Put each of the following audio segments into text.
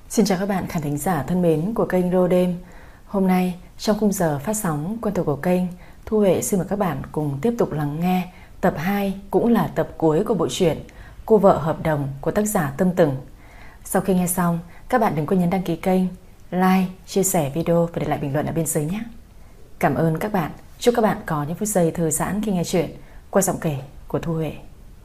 Xin chào các bạn khán thính giả thân mến của kênh Rô Đêm. Hôm nay trong khung giờ phát sóng quen thuộc của kênh, Thu Huệ xin mời các bạn cùng tiếp tục lắng nghe tập 2 cũng là tập cuối của bộ truyện Cô vợ hợp đồng của tác giả Tâm Từng. Sau khi nghe xong, các bạn đừng quên nhấn đăng ký kênh, like, chia sẻ video và để lại bình luận ở bên dưới nhé. Cảm ơn các bạn. Chúc các bạn có những phút giây thư giãn khi nghe chuyện qua giọng kể của Thu Huệ.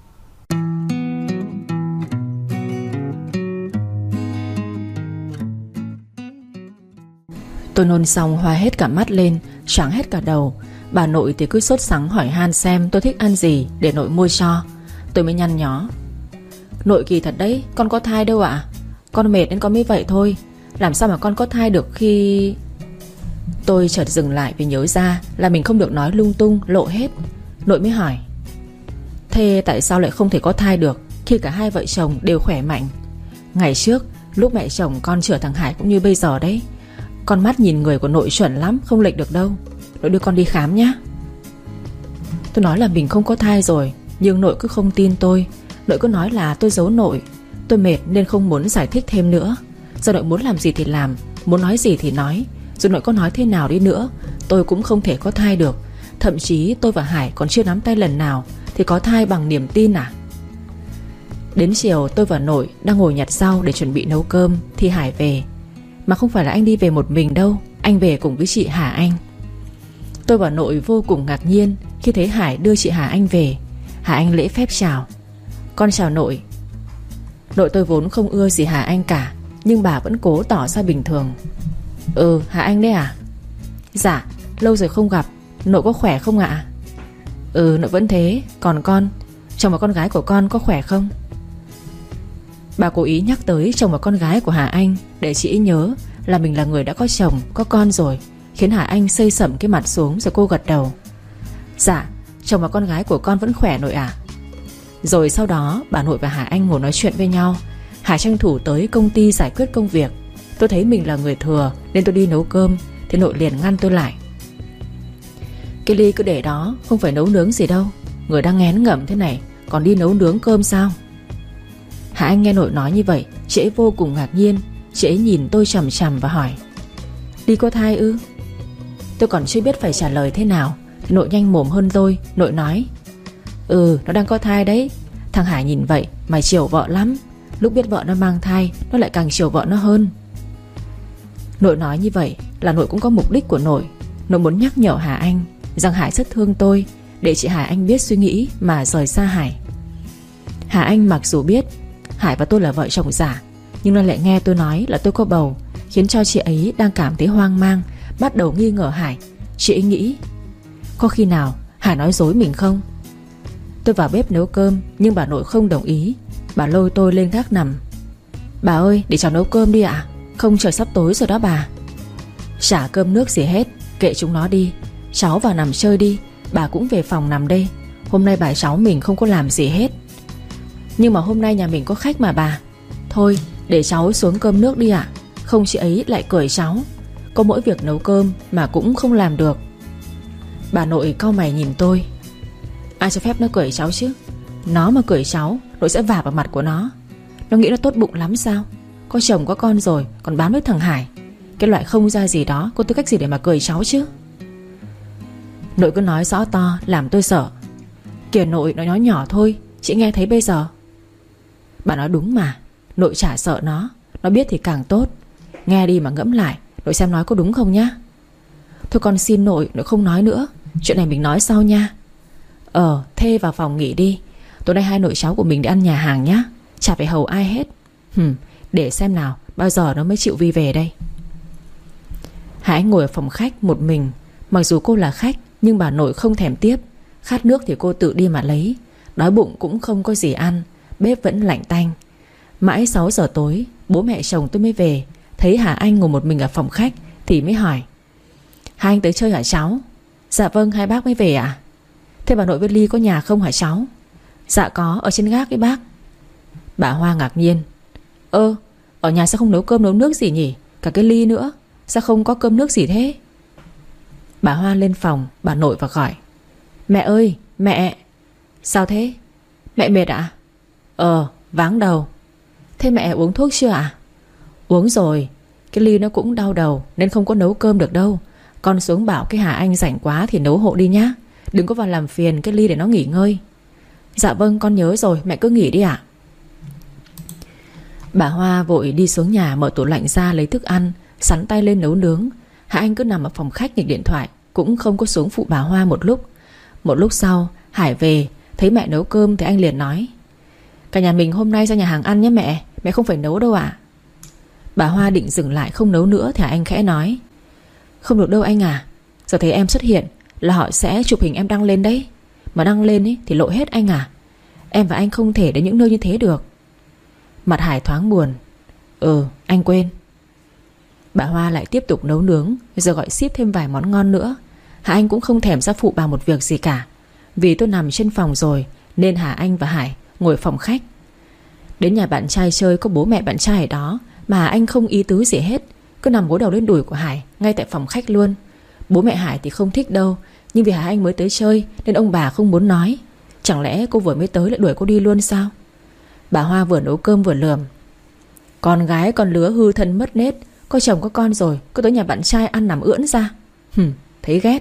Tôi nôn xong hoa hết cả mắt lên, choáng hết cả đầu. Bà nội thì cứ sốt sắng hỏi han xem tôi thích ăn gì để nội mua cho. Tôi mới nhăn nhó: Nội kỳ thật đấy, con có thai đâu ạ. Con mệt nên con mới vậy thôi. Làm sao mà con có thai được khi... Tôi chợt dừng lại vì nhớ ra là mình không được nói lung tung, lộ hết. Nội mới hỏi: Thế tại sao lại không thể có thai được khi cả hai vợ chồng đều khỏe mạnh? Ngày trước lúc mẹ chồng con chữa thằng Hải cũng như bây giờ đấy. Con mắt nhìn người của nội chuẩn lắm, không lệch được đâu. Nội đưa con đi khám nhé. Tôi nói là mình không có thai rồi, nhưng nội cứ không tin tôi. Nội cứ nói là tôi giấu nội. Tôi mệt nên không muốn giải thích thêm nữa. Giờ nội muốn làm gì thì làm, muốn nói gì thì nói. Dù nội có nói thế nào đi nữa, tôi cũng không thể có thai được. Thậm chí tôi và Hải còn chưa nắm tay lần nào thì có thai bằng niềm tin à? Đến chiều tôi và nội đang ngồi nhặt rau để chuẩn bị nấu cơm thì Hải về. Mà không phải là anh đi về một mình đâu, anh về cùng với chị Hà Anh. Tôi và nội vô cùng ngạc nhiên khi thấy Hải đưa chị Hà Anh về. Hà Anh lễ phép chào: Con chào nội. Nội tôi vốn không ưa gì Hà Anh cả, nhưng bà vẫn cố tỏ ra bình thường: Hà Anh đấy à? Dạ, lâu rồi không gặp. Nội có khỏe không ạ? Nội vẫn thế. Còn con, chồng và con gái của con có khỏe không? Bà cố ý nhắc tới chồng và con gái của Hà Anh để chị ấy nhớ là mình là người đã có chồng, có con rồi, khiến Hà Anh xây sẩm cái mặt xuống rồi cô gật đầu: Dạ, chồng và con gái của con vẫn khỏe nội ạ. Rồi sau đó bà nội và Hà Anh ngồi nói chuyện với nhau. Hải tranh thủ tới công ty giải quyết công việc. Tôi thấy mình là người thừa nên tôi đi nấu cơm, thì nội liền ngăn tôi lại: Cái ly cứ để đó, không phải nấu nướng gì đâu. Người đang ngén ngẩm thế này còn đi nấu nướng cơm sao? Hà Anh nghe nội nói như vậy, chị ấy vô cùng ngạc nhiên. Chị ấy nhìn tôi chằm chằm và hỏi: Ly có thai ư? Tôi còn chưa biết phải trả lời thế nào thì nội nhanh mồm hơn tôi. Nội nói: Nó đang có thai đấy. Thằng Hải nhìn vậy mà chiều vợ lắm. Lúc biết vợ nó mang thai, nó lại càng chiều vợ nó hơn. Nội nói như vậy là nội cũng có mục đích của nội. Nội muốn nhắc nhở Hà Anh rằng Hải rất thương tôi, để chị Hà Anh biết suy nghĩ mà rời xa Hải. Hà Anh mặc dù biết Hải và tôi là vợ chồng giả, nhưng nó lại nghe tôi nói là tôi có bầu, khiến cho chị ấy đang cảm thấy hoang mang, bắt đầu nghi ngờ Hải. Chị ấy nghĩ có khi nào Hải nói dối mình không? Tôi vào bếp nấu cơm, nhưng bà nội không đồng ý. Bà lôi tôi lên gác nằm: Bà ơi, để cháu nấu cơm đi ạ. Không, trời sắp tối rồi đó bà. Chả cơm nước gì hết, kệ chúng nó đi. Cháu vào nằm chơi đi, bà cũng về phòng nằm đây. Hôm nay bà cháu mình không có làm gì hết. Nhưng mà hôm nay nhà mình có khách mà bà. Thôi để cháu xuống cơm nước đi ạ. Không chị ấy lại cười cháu. Có mỗi việc nấu cơm mà cũng không làm được. Bà nội cau mày nhìn tôi: Ai cho phép nó cười cháu chứ? Nó mà cười cháu, nội sẽ vả vào mặt của nó. Nó nghĩ nó tốt bụng lắm sao? Có chồng có con rồi còn bám với thằng Hải. Cái loại không ra gì đó có tư cách gì để mà cười cháu chứ? Nội cứ nói rõ to làm tôi sợ. Kìa nội, nó nói nhỏ thôi, chị nghe thấy bây giờ. Bà nói đúng mà. Nội chả sợ nó. Nó biết thì càng tốt. Nghe đi mà ngẫm lại, nội xem nói có đúng không nhá. Thôi con xin nội, nội không nói nữa. Chuyện này mình nói sau nha. Thế vào phòng nghỉ đi. Tối nay hai nội cháu của mình đi ăn nhà hàng nhá. Chả phải hầu ai hết. Để xem nào bao giờ nó mới chịu Vi về đây. Hải Anh ngồi ở phòng khách một mình. Mặc dù cô là khách, nhưng bà nội không thèm tiếp. Khát nước thì cô tự đi mà lấy. Đói bụng cũng không có gì ăn. Bếp vẫn lạnh tanh. Mãi 6 giờ tối, bố mẹ chồng tôi mới về. Thấy Hà Anh ngồi một mình ở phòng khách thì mới hỏi: Hai anh tới chơi hả cháu? Dạ vâng, hai bác mới về ạ. Thế bà nội với Ly có nhà không hả cháu? Dạ có, ở trên gác ấy bác. Bà Hoa ngạc nhiên: Ở nhà sao không nấu cơm nấu nước gì nhỉ? Cả cái Ly nữa, sao không có cơm nước gì thế? Bà Hoa lên phòng bà nội và gọi: Mẹ ơi, mẹ. Sao thế? Mẹ mệt ạ? Váng đầu. Thế mẹ uống thuốc chưa ạ? Uống rồi. Cái ly nó cũng đau đầu nên không có nấu cơm được đâu. Con xuống bảo cái Hà Anh rảnh quá thì nấu hộ đi nhá. Đừng có vào làm phiền cái ly để nó nghỉ ngơi. Dạ vâng con nhớ rồi, mẹ cứ nghỉ đi ạ. Bà Hoa vội đi xuống nhà mở tủ lạnh ra lấy thức ăn, sắn tay lên nấu nướng. Hà Anh cứ nằm ở phòng khách nghịch điện thoại, cũng không có xuống phụ bà Hoa một lúc. Một lúc sau Hải về, thấy mẹ nấu cơm thì anh liền nói: Cả nhà mình hôm nay ra nhà hàng ăn nhé mẹ. Mẹ không phải nấu đâu ạ. Bà Hoa định dừng lại không nấu nữa thì anh khẽ nói: Không được đâu anh à. Giờ thấy em xuất hiện là họ sẽ chụp hình em đăng lên đấy. Mà đăng lên ấy thì lộ hết anh à. Em và anh không thể đến những nơi như thế được. Mặt Hải thoáng buồn. Anh quên. Bà Hoa lại tiếp tục nấu nướng, giờ gọi ship thêm vài món ngon nữa. Hà Anh cũng không thèm ra phụ bà một việc gì cả. Vì tôi nằm trên phòng rồi nên Hà Anh và Hải ngồi phòng khách. Đến nhà bạn trai chơi có bố mẹ bạn trai ở đó, mà Hà Anh không ý tứ gì hết, cứ nằm gối đầu lên đùi của Hải ngay tại phòng khách luôn. Bố mẹ Hải thì không thích đâu, nhưng vì Hà Anh mới tới chơi nên ông bà không muốn nói. Chẳng lẽ cô vừa mới tới lại đuổi cô đi luôn sao? Bà Hoa vừa nấu cơm vừa lườm: Con gái con lứa hư thân mất nết, có chồng có con rồi cứ tới nhà bạn trai ăn nằm ưỡn ra. Thấy ghét.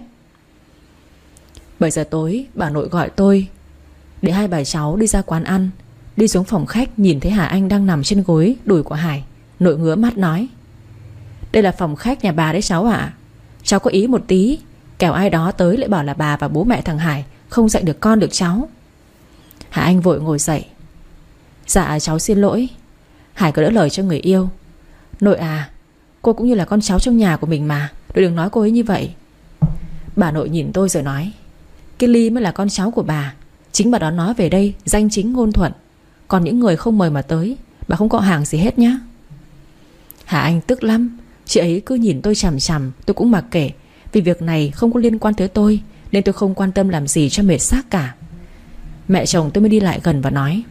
7 giờ tối bà nội gọi tôi để hai bà cháu đi ra quán ăn. Đi xuống phòng khách nhìn thấy Hà Anh đang nằm trên gối đùi của Hải, nội ngứa mắt nói: Đây là phòng khách nhà bà đấy cháu ạ. Cháu có ý một tí, kẻo ai đó tới lại bảo là bà và bố mẹ thằng Hải không dạy được con được cháu. Hà Anh vội ngồi dậy: Dạ cháu xin lỗi. Hải có đỡ lời cho người yêu: Nội à, cô cũng như là con cháu trong nhà của mình mà, nội đừng nói cô ấy như vậy. Bà nội nhìn tôi rồi nói: Cái Ly mới là con cháu của bà. Chính bà đó nói về đây danh chính ngôn thuận. Còn những người không mời mà tới, bà không có hàng gì hết nhá. Hà Anh tức lắm. Chị ấy cứ nhìn tôi chằm chằm, tôi cũng mặc kệ. Vì việc này không có liên quan tới tôi nên tôi không quan tâm làm gì cho mệt xác cả. Mẹ chồng tôi mới đi lại gần và nói: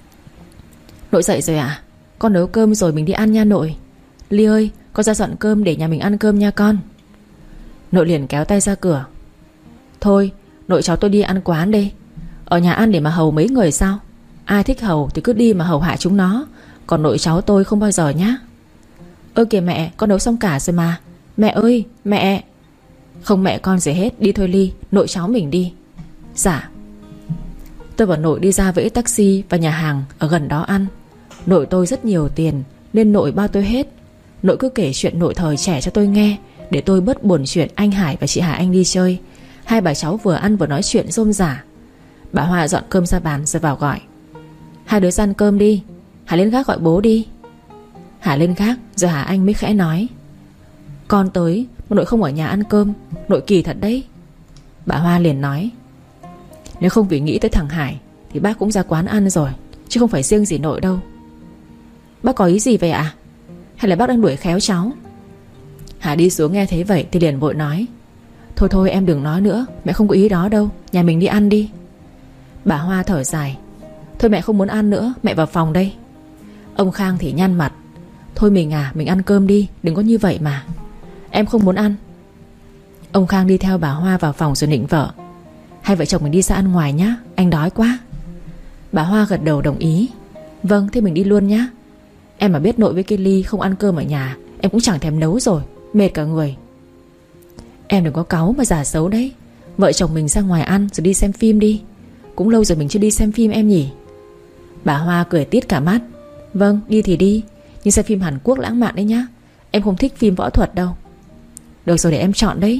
Nội dậy rồi ạ? Con nấu cơm rồi mình đi ăn nha nội. Ly ơi, con ra dọn cơm để nhà mình ăn cơm nha con. Nội liền kéo tay ra cửa: Thôi nội cháu tôi đi ăn quán đi. Ở nhà ăn để mà hầu mấy người sao? Ai thích hầu thì cứ đi mà hầu hạ chúng nó. Còn nội cháu tôi không bao giờ nhá. Kìa mẹ, con nấu xong cả rồi mà. Mẹ ơi, mẹ. Không mẹ con gì hết, đi thôi Ly, nội cháu mình đi. Dạ. Tôi và nội đi ra với taxi và nhà hàng ở gần đó ăn. Nội tôi rất nhiều tiền nên nội bao tôi hết. Nội cứ kể chuyện nội thời trẻ cho tôi nghe, để tôi bớt buồn chuyện anh Hải và chị Hà Anh đi chơi. Hai bà cháu vừa ăn vừa nói chuyện rôm rả. Bà Hoa dọn cơm ra bàn rồi vào gọi: Hai đứa ra ăn cơm đi. Hà lên gác gọi bố đi. Hà lên gác rồi Hà Anh mới khẽ nói: Con tới mà nội không ở nhà ăn cơm, nội kỳ thật đấy. Bà Hoa liền nói: Nếu không vì nghĩ tới thằng Hải thì bác cũng ra quán ăn rồi, chứ không phải riêng gì nội đâu. Bác có ý gì vậy ạ? Hay là bác đang đuổi khéo cháu? Hà đi xuống nghe thấy vậy thì liền vội nói: Thôi thôi em đừng nói nữa, mẹ không có ý đó đâu, nhà mình đi ăn đi. Bà Hoa thở dài: Thôi mẹ không muốn ăn nữa, mẹ vào phòng đây. Ông Khang thì nhăn mặt: Thôi mình ăn cơm đi, đừng có như vậy mà. Em không muốn ăn. Ông Khang đi theo bà Hoa vào phòng rồi nịnh vợ: Hai vợ chồng mình đi ra ăn ngoài nhá, anh đói quá. Bà Hoa gật đầu đồng ý: Vâng, thế mình đi luôn nhá. Em mà biết nội với cái Ly không ăn cơm ở nhà, em cũng chẳng thèm nấu rồi, mệt cả người. Em đừng có cáu mà giả xấu đấy. Vợ chồng mình ra ngoài ăn rồi đi xem phim đi. Cũng lâu rồi mình chưa đi xem phim em nhỉ. Bà Hoa cười tít cả mắt: Vâng, đi thì đi, nhưng xem phim Hàn Quốc lãng mạn đấy nhá. Em không thích phim võ thuật đâu. Được rồi, để em chọn đấy.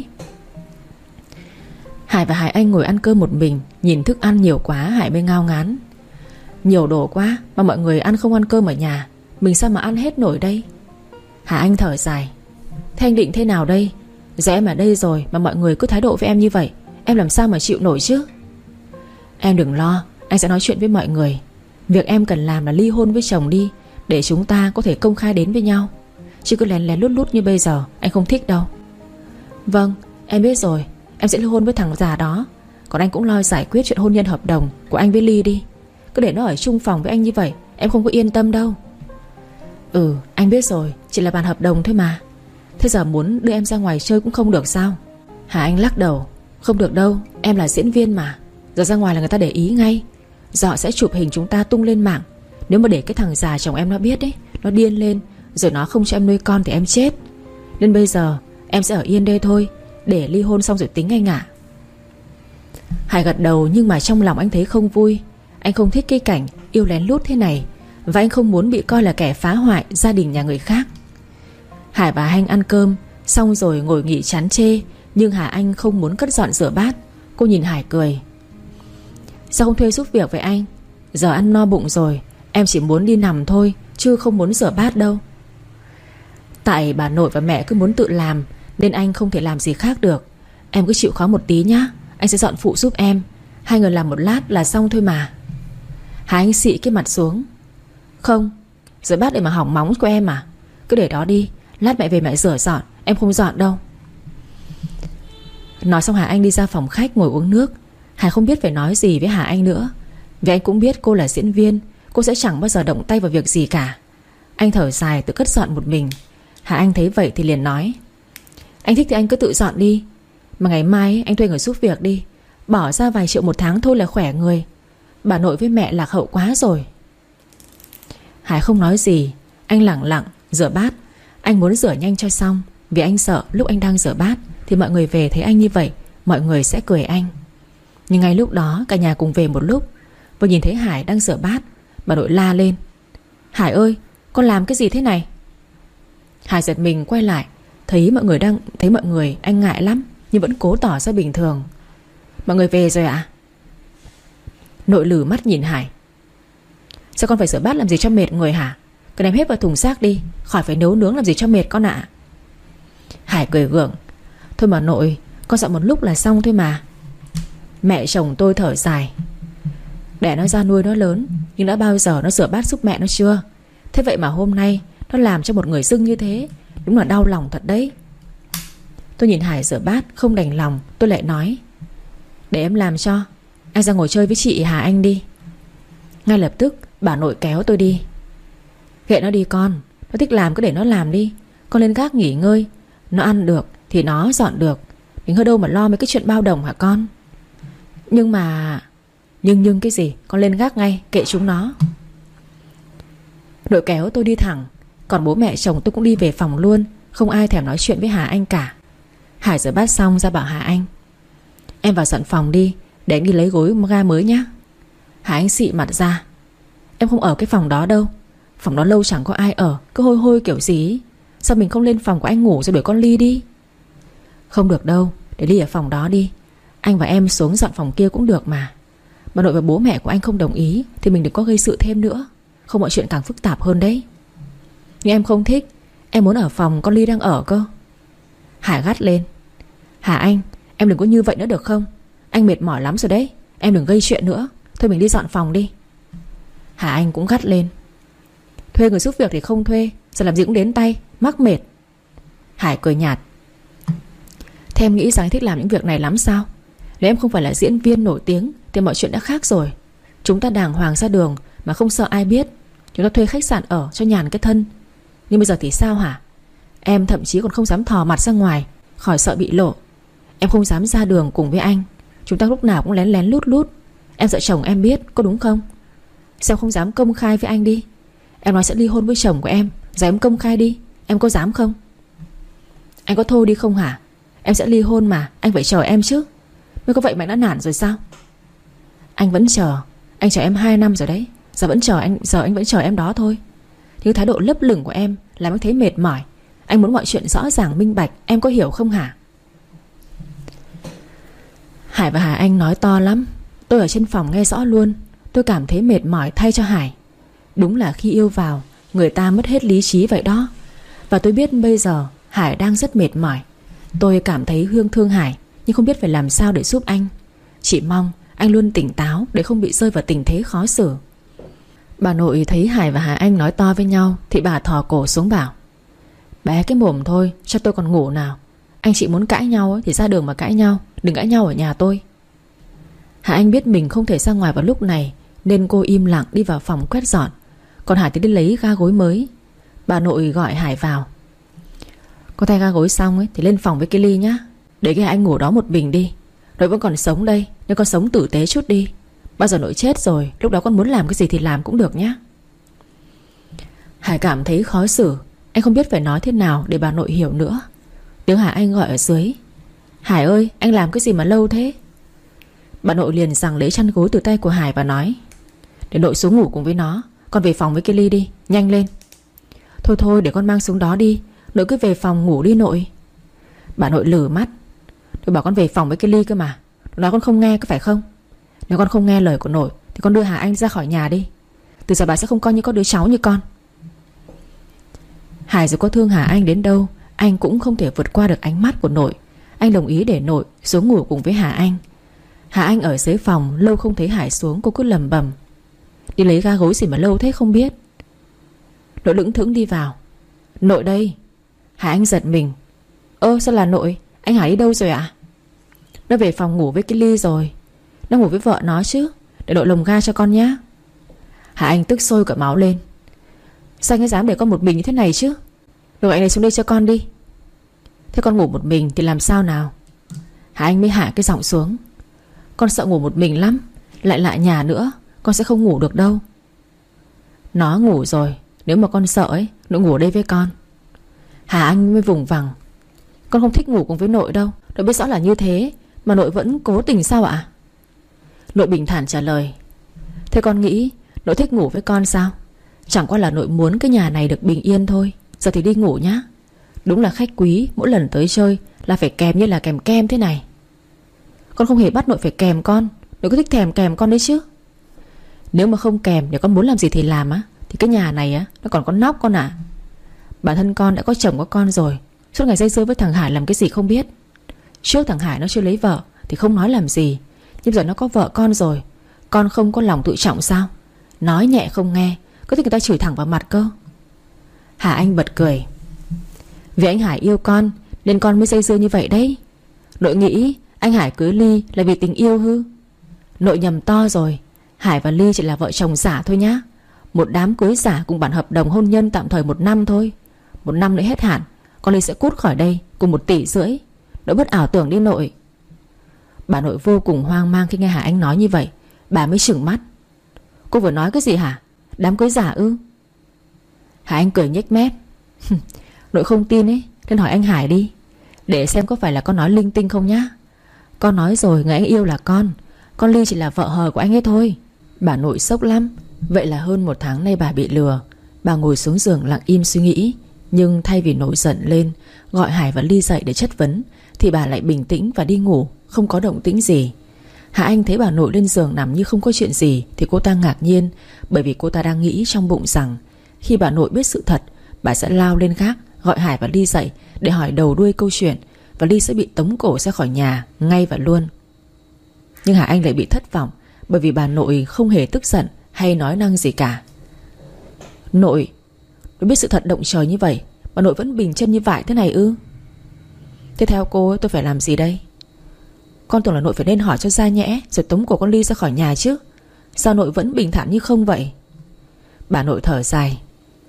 Hải và Hải Anh ngồi ăn cơm một mình. Nhìn thức ăn nhiều quá Hải mới ngao ngán: Nhiều đồ quá mà mọi người ăn không ăn cơm ở nhà, mình sao mà ăn hết nổi đây. Hải Anh thở dài: Thế anh định thế nào đây? Giờ em ở đây rồi mà mọi người cứ thái độ với em như vậy, em làm sao mà chịu nổi chứ? Em đừng lo, anh sẽ nói chuyện với mọi người. Việc em cần làm là ly hôn với chồng đi, để chúng ta có thể công khai đến với nhau. Chứ cứ lén lén lút lút như bây giờ anh không thích đâu. Vâng, em biết rồi, em sẽ ly hôn với thằng già đó. Còn anh cũng lo giải quyết chuyện hôn nhân hợp đồng của anh với Ly đi. Cứ để nó ở chung phòng với anh như vậy em không có yên tâm đâu. Anh biết rồi, chỉ là bàn hợp đồng thôi mà. Thế giờ muốn đưa em ra ngoài chơi cũng không được sao? Hà Anh lắc đầu: Không được đâu, em là diễn viên mà. Giờ ra ngoài là người ta để ý ngay. Giờ họ sẽ chụp hình chúng ta tung lên mạng. Nếu mà để cái thằng già chồng em nó biết đấy, nó điên lên rồi nó không cho em nuôi con thì em chết. Nên bây giờ em sẽ ở yên đây thôi, để ly hôn xong rồi tính anh ạ. Hải gật đầu, nhưng mà trong lòng anh thấy không vui. Anh không thích cái cảnh yêu lén lút thế này, và anh không muốn bị coi là kẻ phá hoại gia đình nhà người khác. Hải và Anh ăn cơm xong rồi ngồi nghỉ chán chê, nhưng Hà Anh không muốn cất dọn rửa bát. Cô nhìn Hải cười. Sao không thuê giúp việc với anh? Giờ ăn no bụng rồi, em chỉ muốn đi nằm thôi, chứ không muốn rửa bát đâu. Tại bà nội và mẹ cứ muốn tự làm, nên anh không thể làm gì khác được. Em cứ chịu khó một tí nhá, anh sẽ dọn phụ giúp em. Hai người làm một lát là xong thôi mà. Hà Anh xị cái mặt xuống. Không, rửa bát để mà hỏng móng của em à? Cứ để đó đi, lát mẹ về mẹ rửa dọn, em không dọn đâu. Nói xong Hà Anh đi ra phòng khách ngồi uống nước. Hải không biết phải nói gì với Hà Anh nữa, vì anh cũng biết cô là diễn viên, cô sẽ chẳng bao giờ động tay vào việc gì cả. Anh thở dài tự cất dọn một mình. Hà Anh thấy vậy thì liền nói. Anh thích thì anh cứ tự dọn đi, mà ngày mai anh thuê người giúp việc đi. Bỏ ra vài triệu một tháng thôi là khỏe người. Bà nội với mẹ lạc hậu quá rồi. Hải không nói gì. Anh lẳng lặng rửa bát. Anh muốn rửa nhanh cho xong, vì anh sợ lúc anh đang rửa bát thì mọi người về thấy anh như vậy, mọi người sẽ cười anh. Nhưng ngay lúc đó cả nhà cùng về một lúc. Vừa nhìn thấy Hải đang rửa bát, bà nội la lên. Hải ơi, con làm cái gì thế này? Hải giật mình quay lại, thấy mọi người anh ngại lắm, nhưng vẫn cố tỏ ra bình thường. Mọi người về rồi ạ? Nội lử mắt nhìn Hải. Sao con phải rửa bát làm gì cho mệt người hả? Cứ đem hết vào thùng rác đi, khỏi phải nấu nướng làm gì cho mệt con ạ. Hải cười gượng. Thôi mà nội, con dọn một lúc là xong thôi mà. Mẹ chồng tôi thở dài. Đẻ nó ra nuôi nó lớn, nhưng đã bao giờ nó rửa bát giúp mẹ nó chưa? Thế vậy mà hôm nay nó làm cho một người dưng như thế, đúng là đau lòng thật đấy. Tôi nhìn Hải rửa bát không đành lòng. Tôi lại nói. Để em làm cho, anh ra ngồi chơi với chị Hà Anh đi. Ngay lập tức bà nội kéo tôi đi. Kệ nó đi con, nó thích làm cứ để nó làm đi. Con lên gác nghỉ ngơi. Nó ăn được thì nó dọn được, mình hơi đâu mà lo mấy cái chuyện bao đồng hả con? Nhưng mà... Nhưng cái gì? Con lên gác ngay, kệ chúng nó. Nội kéo tôi đi thẳng. Còn bố mẹ chồng tôi cũng đi về phòng luôn. Không ai thèm nói chuyện với Hà Anh cả. Hải rửa bát xong ra bảo Hà Anh. Em vào dọn phòng đi, để anh đi lấy gối ga mới nhá. Hà Anh xị mặt ra. Em không ở cái phòng đó đâu. Phòng đó lâu chẳng có ai ở, cứ hôi hôi kiểu gì. Sao mình không lên phòng của anh ngủ rồi đuổi con Ly đi? Không được đâu, để Ly ở phòng đó đi. Anh và em xuống dọn phòng kia cũng được mà. Bà nội và bố mẹ của anh không đồng ý thì mình đừng có gây sự thêm nữa, không mọi chuyện càng phức tạp hơn đấy. Nhưng em không thích, em muốn ở phòng con Ly đang ở cơ. Hải gắt lên. Hà Anh, em đừng có như vậy nữa được không? Anh mệt mỏi lắm rồi đấy, em đừng gây chuyện nữa. Thôi mình đi dọn phòng đi. Hà Anh cũng gắt lên. Thuê người giúp việc thì không thuê, giờ làm gì cũng đến tay, mắc mệt. Hải cười nhạt. Thế em nghĩ rằng anh thích làm những việc này lắm sao? Nếu em không phải là diễn viên nổi tiếng thì mọi chuyện đã khác rồi. Chúng ta đàng hoàng ra đường mà không sợ ai biết. Chúng ta thuê khách sạn ở cho nhàn cái thân. Nhưng bây giờ thì sao hả? Em thậm chí còn không dám thò mặt ra ngoài, khỏi sợ bị lộ. Em không dám ra đường cùng với anh. Chúng ta lúc nào cũng lén lén lút lút. Em sợ chồng em biết, có đúng không? Sao không dám công khai với anh đi? Em nói sẽ ly hôn với chồng của em, giờ em công khai đi. Em có dám không? Anh có thôi đi không hả? Em sẽ ly hôn mà, anh phải chờ em chứ. Mới có vậy mà anh đã nản rồi sao? Anh vẫn chờ. Anh chờ em 2 năm rồi đấy. Giờ anh vẫn chờ em đó thôi. Nhưng thái độ lấp lửng của em làm anh thấy mệt mỏi. Anh muốn mọi chuyện rõ ràng minh bạch, em có hiểu không hả? Hải và Hà Anh nói to lắm. Tôi ở trên phòng nghe rõ luôn. Tôi cảm thấy mệt mỏi thay cho Hải. Đúng là khi yêu vào, người ta mất hết lý trí vậy đó. Và tôi biết bây giờ Hải đang rất mệt mỏi. Tôi cảm thấy hương thương Hải, nhưng không biết phải làm sao để giúp anh. Chỉ mong anh luôn tỉnh táo để không bị rơi vào tình thế khó xử. Bà nội thấy Hải và Hà Anh nói to với nhau thì bà thò cổ xuống bảo. Bé cái mồm thôi, cho tôi còn ngủ nào. Anh chị muốn cãi nhau thì ra đường mà cãi nhau, đừng cãi nhau ở nhà tôi. Hà Anh biết mình không thể ra ngoài vào lúc này, nên cô im lặng đi vào phòng quét dọn. Còn Hải thì đi lấy ga gối mới. Bà nội gọi Hải vào. Con thay ga gối xong ấy thì lên phòng với Kelly nhá. Để cái anh ngủ đó một mình đi. Nội vẫn còn sống đây, nên con sống tử tế chút đi. Bao giờ nội chết rồi, lúc đó con muốn làm cái gì thì làm cũng được nhá. Hải cảm thấy khó xử. Anh không biết phải nói thế nào để bà nội hiểu nữa. Tiếng Hà Anh gọi ở dưới: Hải ơi, anh làm cái gì mà lâu thế? Bà nội liền giằng lấy chăn gối từ tay của Hải và nói: Để nội xuống ngủ cùng với nó. Con về phòng với cái Ly đi, nhanh lên. Thôi thôi, để con mang xuống đó đi. Nội cứ về phòng ngủ đi nội. Bà nội lử mắt: Tôi bảo con về phòng với cái Ly cơ mà. Nói con không nghe có phải không? Nếu con không nghe lời của nội thì con đưa Hà Anh ra khỏi nhà đi. Từ giờ bà sẽ không coi như có đứa cháu như con. Hải dù có thương Hà Anh đến đâu, anh cũng không thể vượt qua được ánh mắt của nội. Anh đồng ý để nội xuống ngủ cùng với Hà Anh. Hà Anh ở dưới phòng lâu không thấy Hải xuống, cô cứ lầm bầm: Đi lấy ga gối gì mà lâu thế không biết. Nội lững thững đi vào: Nội đây. Hà Anh giật mình: Ơ sao là nội? Anh Hải đi đâu rồi ạ? Nó về phòng ngủ với cái Ly rồi. Nó ngủ với vợ nó chứ. Để nội lồng ga cho con nhé. Hà Anh tức sôi cả máu lên: Sao anh ấy dám để con một mình như thế này chứ? Rồi anh này xuống đây cho con đi. Thế con ngủ một mình thì làm sao nào? Hà Anh mới hạ cái giọng xuống: Con sợ ngủ một mình lắm. Lại lại nhà nữa, con sẽ không ngủ được đâu. Nó ngủ rồi. Nếu mà con sợ ấy, nội ngủ ở đây với con. Hà Anh mới vùng vằng: Con không thích ngủ cùng với nội đâu. Nội biết rõ là như thế mà nội vẫn cố tình sao ạ? Nội bình thản trả lời: Thế con nghĩ nội thích ngủ với con sao? Chẳng qua là nội muốn cái nhà này được bình yên thôi. Giờ thì đi ngủ nhá. Đúng là khách quý, mỗi lần tới chơi là phải kèm như là kèm kem thế này. Con không hề bắt nội phải kèm con. Nội cứ thích thèm kèm con đấy chứ. Nếu mà không kèm để con muốn làm gì thì làm á, thì cái nhà này á nó còn có nóc con ạ. Bản thân con đã có chồng có con rồi, suốt ngày dây dưa với thằng Hải làm cái gì không biết. Trước thằng Hải nó chưa lấy vợ thì không nói làm gì, nhưng giờ nó có vợ con rồi. Con không có lòng tự trọng sao? Nói nhẹ không nghe, có thể người ta chửi thẳng vào mặt cơ. Hà Anh bật cười: Vì anh Hải yêu con nên con mới dây dưa như vậy đấy. Nội nghĩ anh Hải cưới Ly là vì tình yêu hư? Nội nhầm to rồi. Hải và Ly chỉ là vợ chồng giả thôi nhá. Một đám cưới giả cùng bản hợp đồng hôn nhân tạm thời 1 năm thôi. 1 năm nữa hết hạn, con Ly sẽ cút khỏi đây cùng 1,5 tỷ. Nội bất ảo tưởng đi nội. Bà nội vô cùng hoang mang khi nghe Hà Anh nói như vậy. Bà mới trừng mắt: Cô vừa nói cái gì hả? Đám cưới giả ư? Hà Anh cười nhếch mép: Nội không tin ấy nên hỏi anh Hải đi, để xem có phải là con nói linh tinh không nhá. Con nói rồi, người anh yêu là con Ly chỉ là vợ hờ của anh ấy thôi. Bà nội sốc lắm. Vậy là hơn 1 tháng nay bà bị lừa. Bà ngồi xuống giường lặng im suy nghĩ. Nhưng thay vì nổi giận lên gọi Hải và Ly dậy để chất vấn, thì bà lại bình tĩnh và đi ngủ, không có động tĩnh gì. Hà Anh thấy bà nội lên giường nằm như không có chuyện gì thì cô ta ngạc nhiên, bởi vì cô ta đang nghĩ trong bụng rằng khi bà nội biết sự thật, bà sẽ lao lên gác gọi Hải và Ly dậy để hỏi đầu đuôi câu chuyện, và Ly sẽ bị tống cổ ra khỏi nhà ngay và luôn. Nhưng Hà Anh lại bị thất vọng, bởi vì bà nội không hề tức giận hay nói năng gì cả. Nội biết sự thật động trời như vậy, bà nội vẫn bình chân như vại thế này ư? Thế theo cô tôi phải làm gì đây? Con tưởng là nội phải nên hỏi cho ra nhẽ rồi tống cổ con Ly ra khỏi nhà chứ. Sao nội vẫn bình thản như không vậy? Bà nội thở dài: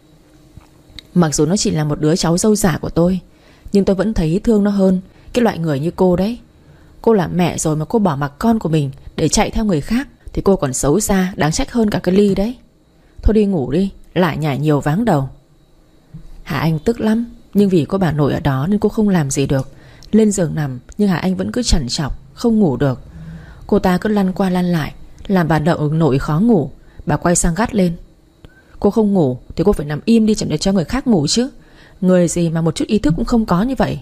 Mặc dù nó chỉ là một đứa cháu dâu giả của tôi, nhưng tôi vẫn thấy thương nó hơn cái loại người như cô đấy. Cô là mẹ rồi mà cô bỏ mặc con của mình để chạy theo người khác thì cô còn xấu xa, đáng trách hơn cả cái Ly đấy. Thôi đi ngủ đi, lại nhảy nhiều váng đầu. Hà Anh tức lắm, nhưng vì có bà nội ở đó nên cô không làm gì được. Lên giường nằm nhưng Hà Anh vẫn cứ trằn trọc không ngủ được. Cô ta cứ lăn qua lăn lại làm bà nội khó ngủ. Bà quay sang gắt lên: Cô không ngủ thì cô phải nằm im đi, chẳng để cho người khác ngủ chứ. Người gì mà một chút ý thức cũng không có như vậy.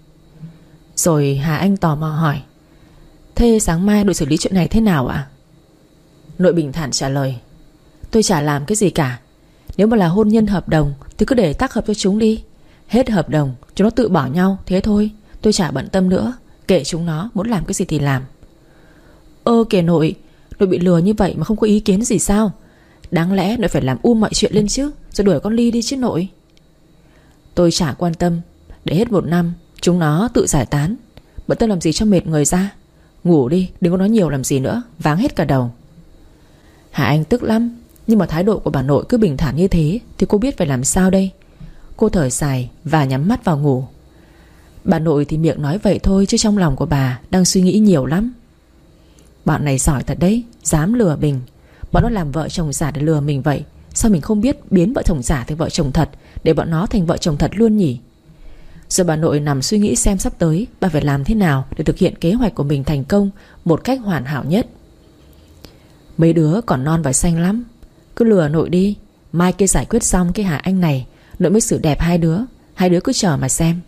Rồi Hà Anh tò mò hỏi: Thế sáng mai đội xử lý chuyện này thế nào ạ? Nội bình thản trả lời: Tôi chả làm cái gì cả. Nếu mà là hôn nhân hợp đồng thì cứ để tác hợp cho chúng đi. Hết hợp đồng chúng nó tự bỏ nhau, thế thôi. Tôi chả bận tâm nữa, kệ chúng nó muốn làm cái gì thì làm. Ơ kìa nội bị lừa như vậy mà không có ý kiến gì sao? Đáng lẽ nội phải làm mọi chuyện lên chứ, rồi đuổi con Ly đi chứ nội. Tôi chả quan tâm. Để hết 1 năm chúng nó tự giải tán. Bận tâm làm gì cho mệt người ra. Ngủ đi, đừng có nói nhiều làm gì nữa, váng hết cả đầu. Hà Anh tức lắm, nhưng mà thái độ của bà nội cứ bình thản như thế thì cô biết phải làm sao đây. Cô thở dài và nhắm mắt vào ngủ. Bà nội thì miệng nói vậy thôi, chứ trong lòng của bà đang suy nghĩ nhiều lắm. Bọn này giỏi thật đấy, dám lừa mình. Bọn nó làm vợ chồng giả để lừa mình vậy Sao mình không biết biến vợ chồng giả thành vợ chồng thật, để bọn nó thành vợ chồng thật luôn nhỉ? Rồi bà nội nằm suy nghĩ xem sắp tới bà phải làm thế nào để thực hiện kế hoạch của mình thành công một cách hoàn hảo nhất. Mấy đứa còn non và xanh lắm, cứ lừa nội đi. Mai kia giải quyết xong cái Hà Anh này, nội mới xử đẹp hai đứa. Hai đứa cứ chờ mà xem.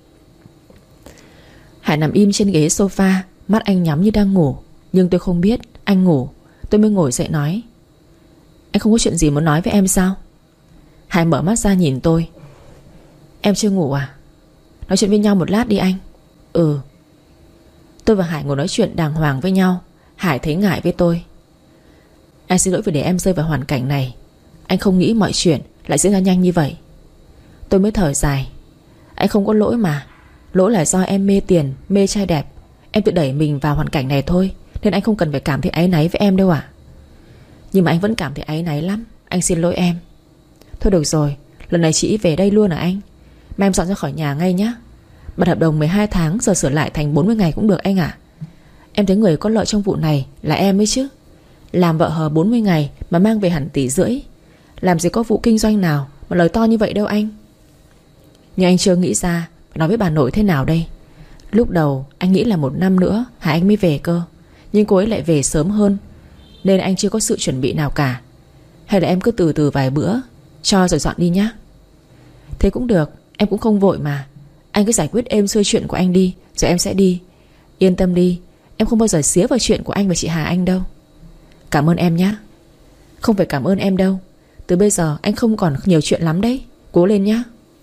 Hải nằm im trên ghế sofa, mắt anh nhắm như đang ngủ. Nhưng tôi không biết anh ngủ. Tôi mới ngồi dậy nói: Anh không có chuyện gì muốn nói với em sao? Hải mở mắt ra nhìn tôi: Em chưa ngủ à? Nói chuyện với nhau một lát đi anh. Ừ. Tôi và Hải ngồi nói chuyện đàng hoàng với nhau. Hải thấy ngại với tôi: Anh xin lỗi vì để em rơi vào hoàn cảnh này. Anh không nghĩ mọi chuyện lại diễn ra nhanh như vậy. Tôi mới thở dài: Anh không có lỗi mà. Lỗi là do em mê tiền, mê trai đẹp. Em tự đẩy mình vào hoàn cảnh này thôi, nên anh không cần phải cảm thấy áy náy với em đâu ạ. Nhưng mà anh vẫn cảm thấy áy náy lắm. Anh xin lỗi em. Thôi được rồi, lần này chị về đây luôn à anh? Mà em dọn ra khỏi nhà ngay nhé. Bản hợp đồng 12 tháng giờ sửa lại thành 40 ngày cũng được anh ạ. Em thấy người có lợi trong vụ này là em ấy chứ. Làm vợ hờ 40 ngày mà mang về hẳn 1,5 tỷ. Làm gì có vụ kinh doanh nào mà lời to như vậy đâu anh. Nhưng anh chưa nghĩ ra phải nói với bà nội thế nào đây. Lúc đầu anh nghĩ là 1 năm nữa Hải Anh mới về cơ. Nhưng cô ấy lại về sớm hơn, nên anh chưa có sự chuẩn bị nào cả. Hay là em cứ từ từ vài bữa cho rồi dọn đi nhá. Thế cũng được, em cũng không vội mà. Anh cứ giải quyết êm xuôi chuyện của anh đi, rồi em sẽ đi. Yên tâm đi, em không bao giờ xía vào chuyện của anh và chị Hà Anh đâu. Cảm ơn em nhá. Không phải cảm ơn em đâu. Từ bây giờ anh không còn nhiều chuyện lắm đấy. Cố lên nhá.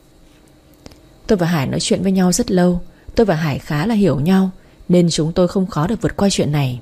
Tôi và Hải nói chuyện với nhau rất lâu. Tôi và Hải khá là hiểu nhau, nên chúng tôi không khó được vượt qua chuyện này.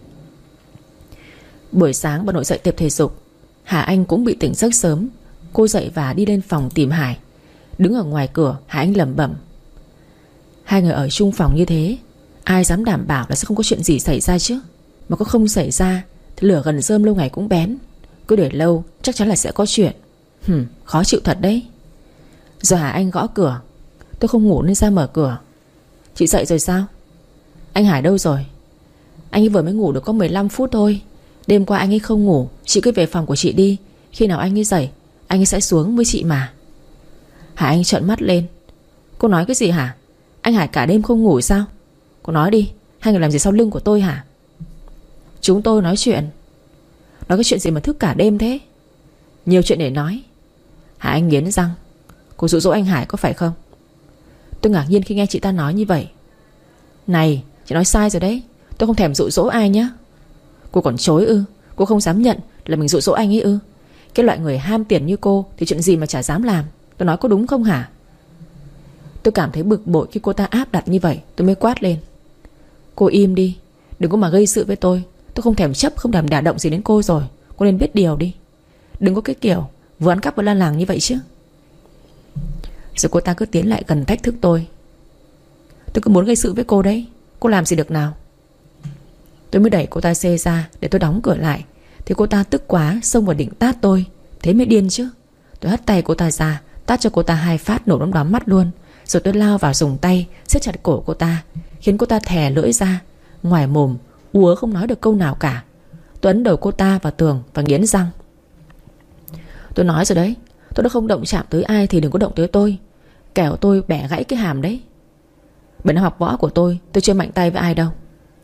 Buổi sáng bà nội dậy tập thể dục. Hà Anh cũng bị tỉnh giấc sớm. Cô dậy và đi lên phòng tìm Hải. Đứng ở ngoài cửa, Hà Anh lẩm bẩm: Hai người ở chung phòng như thế, ai dám đảm bảo là sẽ không có chuyện gì xảy ra chứ? Mà có không xảy ra thì lửa gần rơm lâu ngày cũng bén. Cứ để lâu chắc chắn là sẽ có chuyện. Khó chịu thật đấy. Rồi Hà Anh gõ cửa. Tôi không ngủ nên ra mở cửa. Chị dậy rồi sao? Anh Hải đâu rồi? Anh ấy vừa mới ngủ được có 15 phút thôi. Đêm qua anh ấy không ngủ. Chị cứ về phòng của chị đi. Khi nào anh ấy dậy anh ấy sẽ xuống với chị mà. Hải Anh trợn mắt lên. Cô nói cái gì hả? Anh Hải cả đêm không ngủ sao? Cô nói đi, hai người làm gì sau lưng của tôi hả? Chúng tôi nói chuyện. Nói cái chuyện gì mà thức cả đêm thế? Nhiều chuyện để nói. Hải Anh nghiến răng. Cô dụ dỗ anh Hải có phải không? Tôi ngạc nhiên khi nghe chị ta nói như vậy. Này, chị nói sai rồi đấy. Tôi không thèm dụ dỗ ai nhá. Cô còn chối ư? Cô không dám nhận là mình dụ dỗ anh ấy ư? Cái loại người ham tiền như cô thì chuyện gì mà chả dám làm. Tôi nói có đúng không hả? Tôi cảm thấy bực bội khi cô ta áp đặt như vậy. Tôi mới quát lên. Cô im đi. Đừng có mà gây sự với tôi. Tôi không thèm chấp, không thèm đả động gì đến cô rồi. Cô nên biết điều đi. Đừng có cái kiểu vừa ăn cắp vừa la làng như vậy chứ. Rồi cô ta cứ tiến lại gần thách thức tôi. Tôi cứ muốn gây sự với cô đấy. Cô làm gì được nào? Tôi mới đẩy cô ta xê ra để tôi đóng cửa lại. Thì cô ta tức quá xông vào định tát tôi. Thế mới điên chứ. Tôi hất tay cô ta ra, tát cho cô ta 2 phát nổ đom đóm mắt luôn. Rồi tôi lao vào dùng tay siết chặt cổ cô ta, khiến cô ta thè lưỡi ra. Ngoài mồm úa không nói được câu nào cả. Tôi ấn đầu cô ta vào tường và nghiến răng. Tôi nói rồi đấy, tôi đã không động chạm tới ai thì đừng có động tới tôi. Kẻo tôi bẻ gãy cái hàm đấy. Bởi học võ của tôi chưa mạnh tay với ai đâu.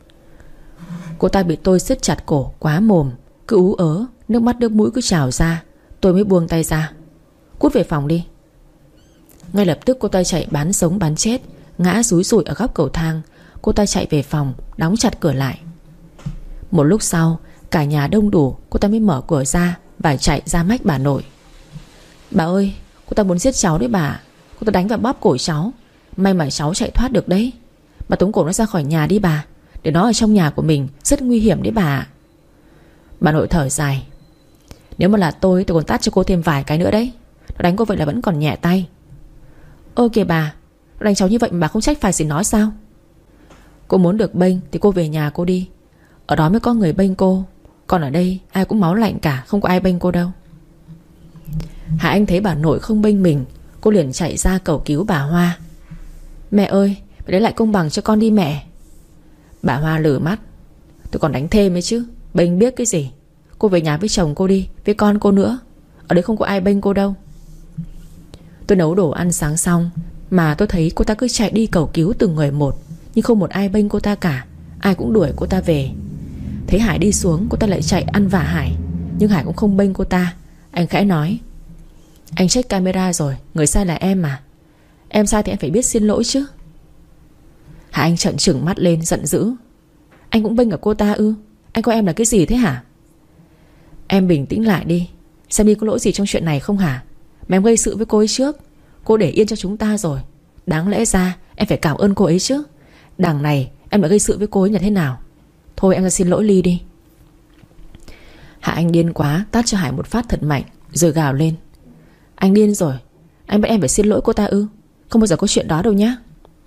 Cô ta bị tôi siết chặt cổ quá mồm, cứ ú ớ, nước mắt nước mũi cứ trào ra. Tôi mới buông tay ra. Cút về phòng đi. Ngay lập tức cô ta chạy bán sống bán chết, ngã rúi rủi ở góc cầu thang. Cô ta chạy về phòng, đóng chặt cửa lại. Một lúc sau, cả nhà đông đủ, cô ta mới mở cửa ra và chạy ra mách bà nội. Bà ơi, cô ta muốn giết cháu đấy bà. Cô ta đánh và bóp cổ cháu. May mà cháu chạy thoát được đấy. Bà tống cổ nó ra khỏi nhà đi bà. Để nó ở trong nhà của mình rất nguy hiểm đấy bà. Bà nội thở dài. Nếu mà là tôi còn tát cho cô thêm vài cái nữa đấy. Nó đánh cô vậy là vẫn còn nhẹ tay. Ơ kìa bà, nó đánh cháu như vậy mà bà không trách phải gì nó sao? Cô muốn được bênh thì cô về nhà cô đi. Ở đó mới có người bênh cô. Còn ở đây ai cũng máu lạnh cả, không có ai bênh cô đâu. Hà Anh thấy bà nội không bênh mình, cô liền chạy ra cầu cứu bà Hoa. Mẹ ơi, phải lấy lại công bằng cho con đi mẹ. Bà Hoa lử mắt. Tôi còn đánh thêm ấy chứ, bênh biết cái gì. Cô về nhà với chồng cô đi, với con cô nữa. Ở đây không có ai bênh cô đâu. Tôi nấu đồ ăn sáng xong mà tôi thấy cô ta cứ chạy đi cầu cứu từng người một, nhưng không một ai bênh cô ta cả. Ai cũng đuổi cô ta về. Thấy Hải đi xuống, cô ta lại chạy ăn vạ Hải, nhưng Hải cũng không bênh cô ta. Anh khẽ nói: anh check camera rồi, người sai là em mà. Em sai thì em phải biết xin lỗi chứ. Hải Anh trợn trừng mắt lên giận dữ: anh cũng bênh cả cô ta ư? Anh coi em là cái gì thế hả? Em bình tĩnh lại đi, xem đi có lỗi gì trong chuyện này không hả? Mà em gây sự với cô ấy trước, cô để yên cho chúng ta rồi. Đáng lẽ ra em phải cảm ơn cô ấy chứ. Đằng này em đã gây sự với cô ấy như thế nào? Thôi em ra xin lỗi Ly đi. Hạ Anh điên quá tát cho Hải một phát thật mạnh, rồi gào lên: anh điên rồi, anh bắt em phải xin lỗi cô ta ư? Không bao giờ có chuyện đó đâu nhá.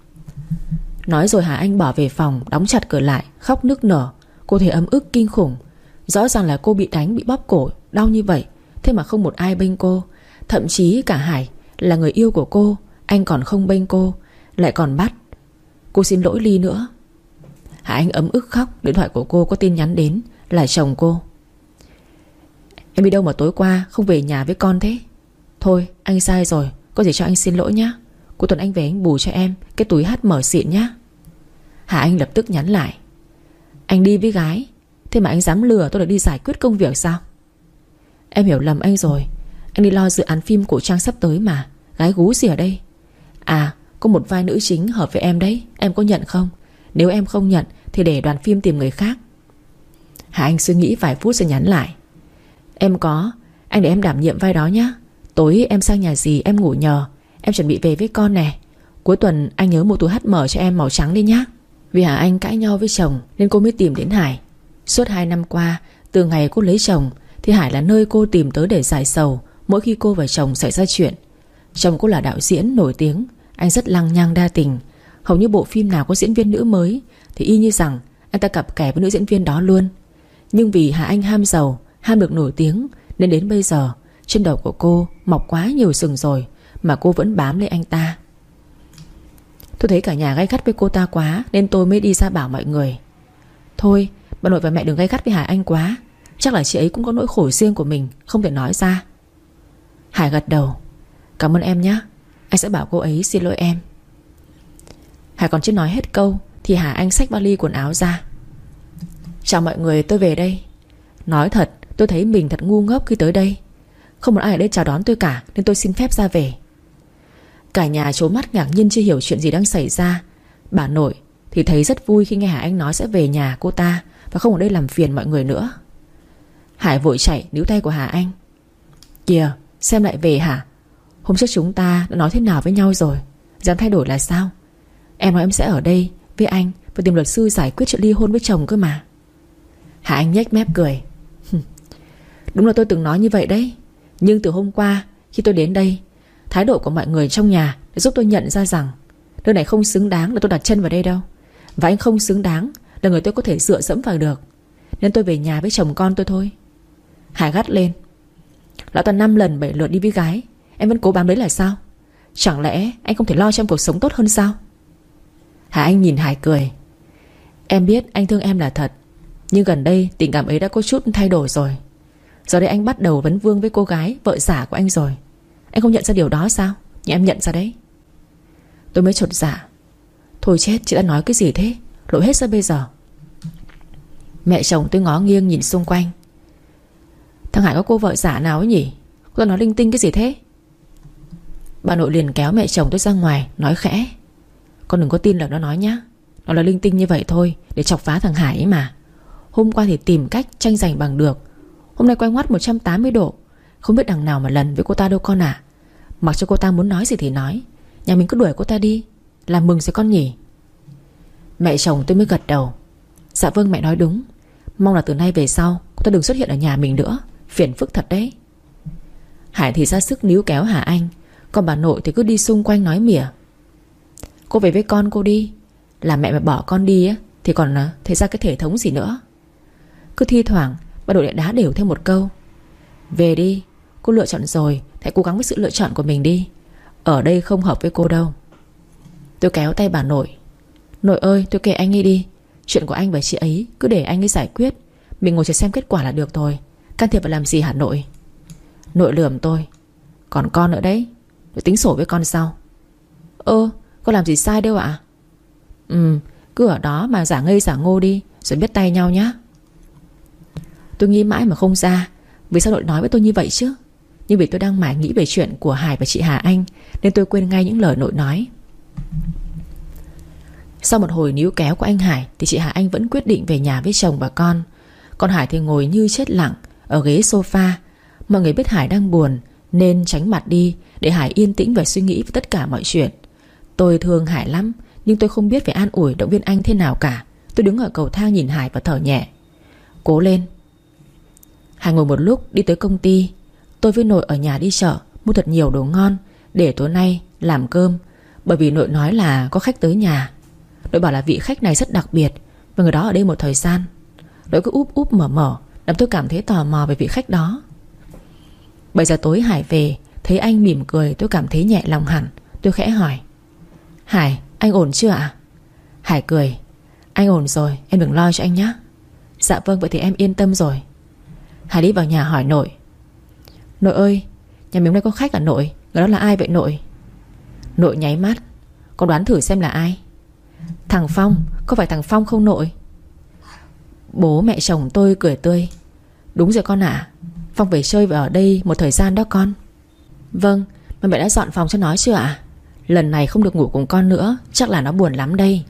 Nói rồi Hà Anh bỏ về phòng, đóng chặt cửa lại, khóc nức nở. Cô thấy ấm ức kinh khủng. Rõ ràng là cô bị đánh, bị bóp cổ, đau như vậy, thế mà không một ai bênh cô. Thậm chí cả Hải là người yêu của cô, anh còn không bênh cô, lại còn bắt cô xin lỗi Ly nữa. Hà Anh ấm ức khóc. Điện thoại của cô có tin nhắn đến, là chồng cô: em đi đâu mà tối qua không về nhà với con thế? Thôi anh sai rồi, có gì cho anh xin lỗi nhá. Cuối tuần anh về anh bù cho em cái túi HM xịn nhá. Hà Anh lập tức nhắn lại: anh đi với gái, thế mà anh dám lừa tôi được đi giải quyết công việc sao? Em hiểu lầm anh rồi, anh đi lo dự án phim cổ trang sắp tới mà. Gái gú gì ở đây? À, có một vai nữ chính hợp với em đấy, em có nhận không? Nếu em không nhận thì để đoàn phim tìm người khác. Hà Anh suy nghĩ vài phút rồi nhắn lại: em có, anh để em đảm nhiệm vai đó nhá. Tối em sang nhà dì em ngủ nhờ, em chuẩn bị về với con nè. Cuối tuần anh nhớ mua túi HM cho em màu trắng đi nhá. Vì Hà Anh cãi nhau với chồng nên cô mới tìm đến Hải. Suốt 2 năm qua, từ ngày cô lấy chồng thì Hải là nơi cô tìm tới để giải sầu mỗi khi cô và chồng xảy ra chuyện. Chồng cô là đạo diễn nổi tiếng, anh rất lăng nhăng đa tình. Hầu như bộ phim nào có diễn viên nữ mới thì y như rằng anh ta cặp kè với nữ diễn viên đó luôn. Nhưng vì Hà Anh ham giàu, ham được nổi tiếng, nên đến bây giờ trên đầu của cô mọc quá nhiều sừng rồi mà cô vẫn bám lấy anh ta. Tôi thấy cả nhà gay gắt với cô ta quá nên tôi mới đi ra bảo mọi người: thôi bà nội và mẹ đừng gay gắt với Hải Anh quá, chắc là chị ấy cũng có nỗi khổ riêng của mình, không thể nói ra. Hải gật đầu: cảm ơn em nhé, anh sẽ bảo cô ấy xin lỗi em. Hải còn chưa nói hết câu thì Hà Anh xách vali quần áo ra: chào mọi người, tôi về đây. Nói thật, tôi thấy mình thật ngu ngốc khi tới đây. Không một ai ở đây chào đón tôi cả, nên tôi xin phép ra về. Cả nhà trố mắt ngạc nhiên chưa hiểu chuyện gì đang xảy ra. Bà nội thì thấy rất vui khi nghe Hà Anh nói sẽ về nhà cô ta và không ở đây làm phiền mọi người nữa. Hải vội chạy níu tay của Hà Anh: kìa, xem lại về hả? Hôm trước chúng ta đã nói thế nào với nhau rồi, dám thay đổi là sao? Em nói em sẽ ở đây với anh và tìm luật sư giải quyết chuyện ly hôn với chồng cơ mà. Hà Anh nhếch mép cười: đúng là tôi từng nói như vậy đấy. Nhưng từ hôm qua khi tôi đến đây, thái độ của mọi người trong nhà đã giúp tôi nhận ra rằng nơi này không xứng đáng là tôi đặt chân vào đây đâu. Và anh không xứng đáng là người tôi có thể dựa dẫm vào được. Nên tôi về nhà với chồng con tôi thôi. Hải gắt lên: lão ta 5 lần 7 lượt đi với gái, em vẫn cố bám đấy là sao? Chẳng lẽ anh không thể lo trong cuộc sống tốt hơn sao? Hà Anh nhìn Hải cười: em biết anh thương em là thật, nhưng gần đây tình cảm ấy đã có chút thay đổi rồi. Giờ đây anh bắt đầu vấn vương với cô gái vợ giả của anh rồi. Anh không nhận ra điều đó sao? Nhưng em nhận ra đấy. Tôi mới chột dạ: thôi chết, chị đã nói cái gì thế? Lộ hết ra bây giờ. Mẹ chồng tôi ngó nghiêng nhìn xung quanh: thằng Hải có cô vợ giả nào ấy nhỉ? Cô ta nói linh tinh cái gì thế? Bà nội liền kéo mẹ chồng tôi ra ngoài, nói khẽ: con đừng có tin lời nó nói nhá. Nó là linh tinh như vậy thôi, để chọc phá thằng Hải ấy mà. Hôm qua thì tìm cách tranh giành bằng được, hôm nay quay ngoắt 180 độ. Không biết đằng nào mà lần với cô ta đâu con ạ. Mặc cho cô ta muốn nói gì thì nói, nhà mình cứ đuổi cô ta đi, làm mừng rồi con nhỉ. Mẹ chồng tôi mới gật đầu: dạ vâng, mẹ nói đúng. Mong là từ nay về sau cô ta đừng xuất hiện ở nhà mình nữa, phiền phức thật đấy. Hải thì ra sức níu kéo Hà Anh, còn bà nội thì cứ đi xung quanh nói mỉa: cô về với con cô đi, là mẹ mà bỏ con đi á thì còn thấy ra cái thể thống gì nữa. Cứ thi thoảng bà nội lại đá đều thêm một câu: về đi, cô lựa chọn rồi, hãy cố gắng với sự lựa chọn của mình đi. Ở đây không hợp với cô đâu. Tôi kéo tay bà nội: nội ơi, tôi kệ anh ấy đi. Chuyện của anh và chị ấy cứ để anh ấy giải quyết, mình ngồi chờ xem kết quả là được thôi. Can thiệp vào làm gì hả nội? Nội lườm tôi: Còn con nữa đấy, tôi tính sổ với con sau. Con làm gì sai đâu ạ? Cứ ở đó mà giả ngây giả ngô đi, rồi biết tay nhau nhá. Tôi nghĩ mãi mà không ra vì sao nội nói với tôi như vậy chứ. Nhưng vì tôi đang mải nghĩ về chuyện của Hải và chị Hà Anh, nên tôi quên ngay những lời nội nói. Sau một hồi níu kéo của anh Hải thì chị Hà Anh vẫn quyết định về nhà với chồng và con. Còn Hải thì ngồi như chết lặng ở ghế sofa. Mọi người biết Hải đang buồn nên tránh mặt đi, để Hải yên tĩnh và suy nghĩ về tất cả mọi chuyện. Tôi thương Hải lắm, nhưng tôi không biết phải an ủi động viên anh thế nào cả. Tôi đứng ở cầu thang nhìn Hải và thở nhẹ: Cố lên. Hải ngồi một lúc đi tới công ty. Tôi với nội ở nhà đi chợ mua thật nhiều đồ ngon để tối nay làm cơm, bởi vì nội nói là có khách tới nhà. Nội bảo là vị khách này rất đặc biệt và người đó ở đây một thời gian. Nội cứ úp úp mở mở làm tôi cảm thấy tò mò về vị khách đó. 7 giờ tối Hải về, thấy anh mỉm cười tôi cảm thấy nhẹ lòng hẳn. Tôi khẽ hỏi: Hải, anh ổn chưa ạ? Hải cười: Anh ổn rồi, em đừng lo cho anh nhé. Dạ vâng, vậy thì em yên tâm rồi. Hải đi vào nhà hỏi nội: Nội ơi, nhà mình hôm nay có khách à nội? Người đó là ai vậy nội? Nội nháy mắt: Con đoán thử xem là ai. Thằng Phong. Có phải thằng Phong không nội? Bố mẹ chồng tôi cười tươi: Đúng rồi con ạ. Phong về chơi và ở đây một thời gian đó con. Vâng, mà mẹ đã dọn phòng cho nó chưa ạ? Lần này không được ngủ cùng con nữa, chắc là nó buồn lắm đây.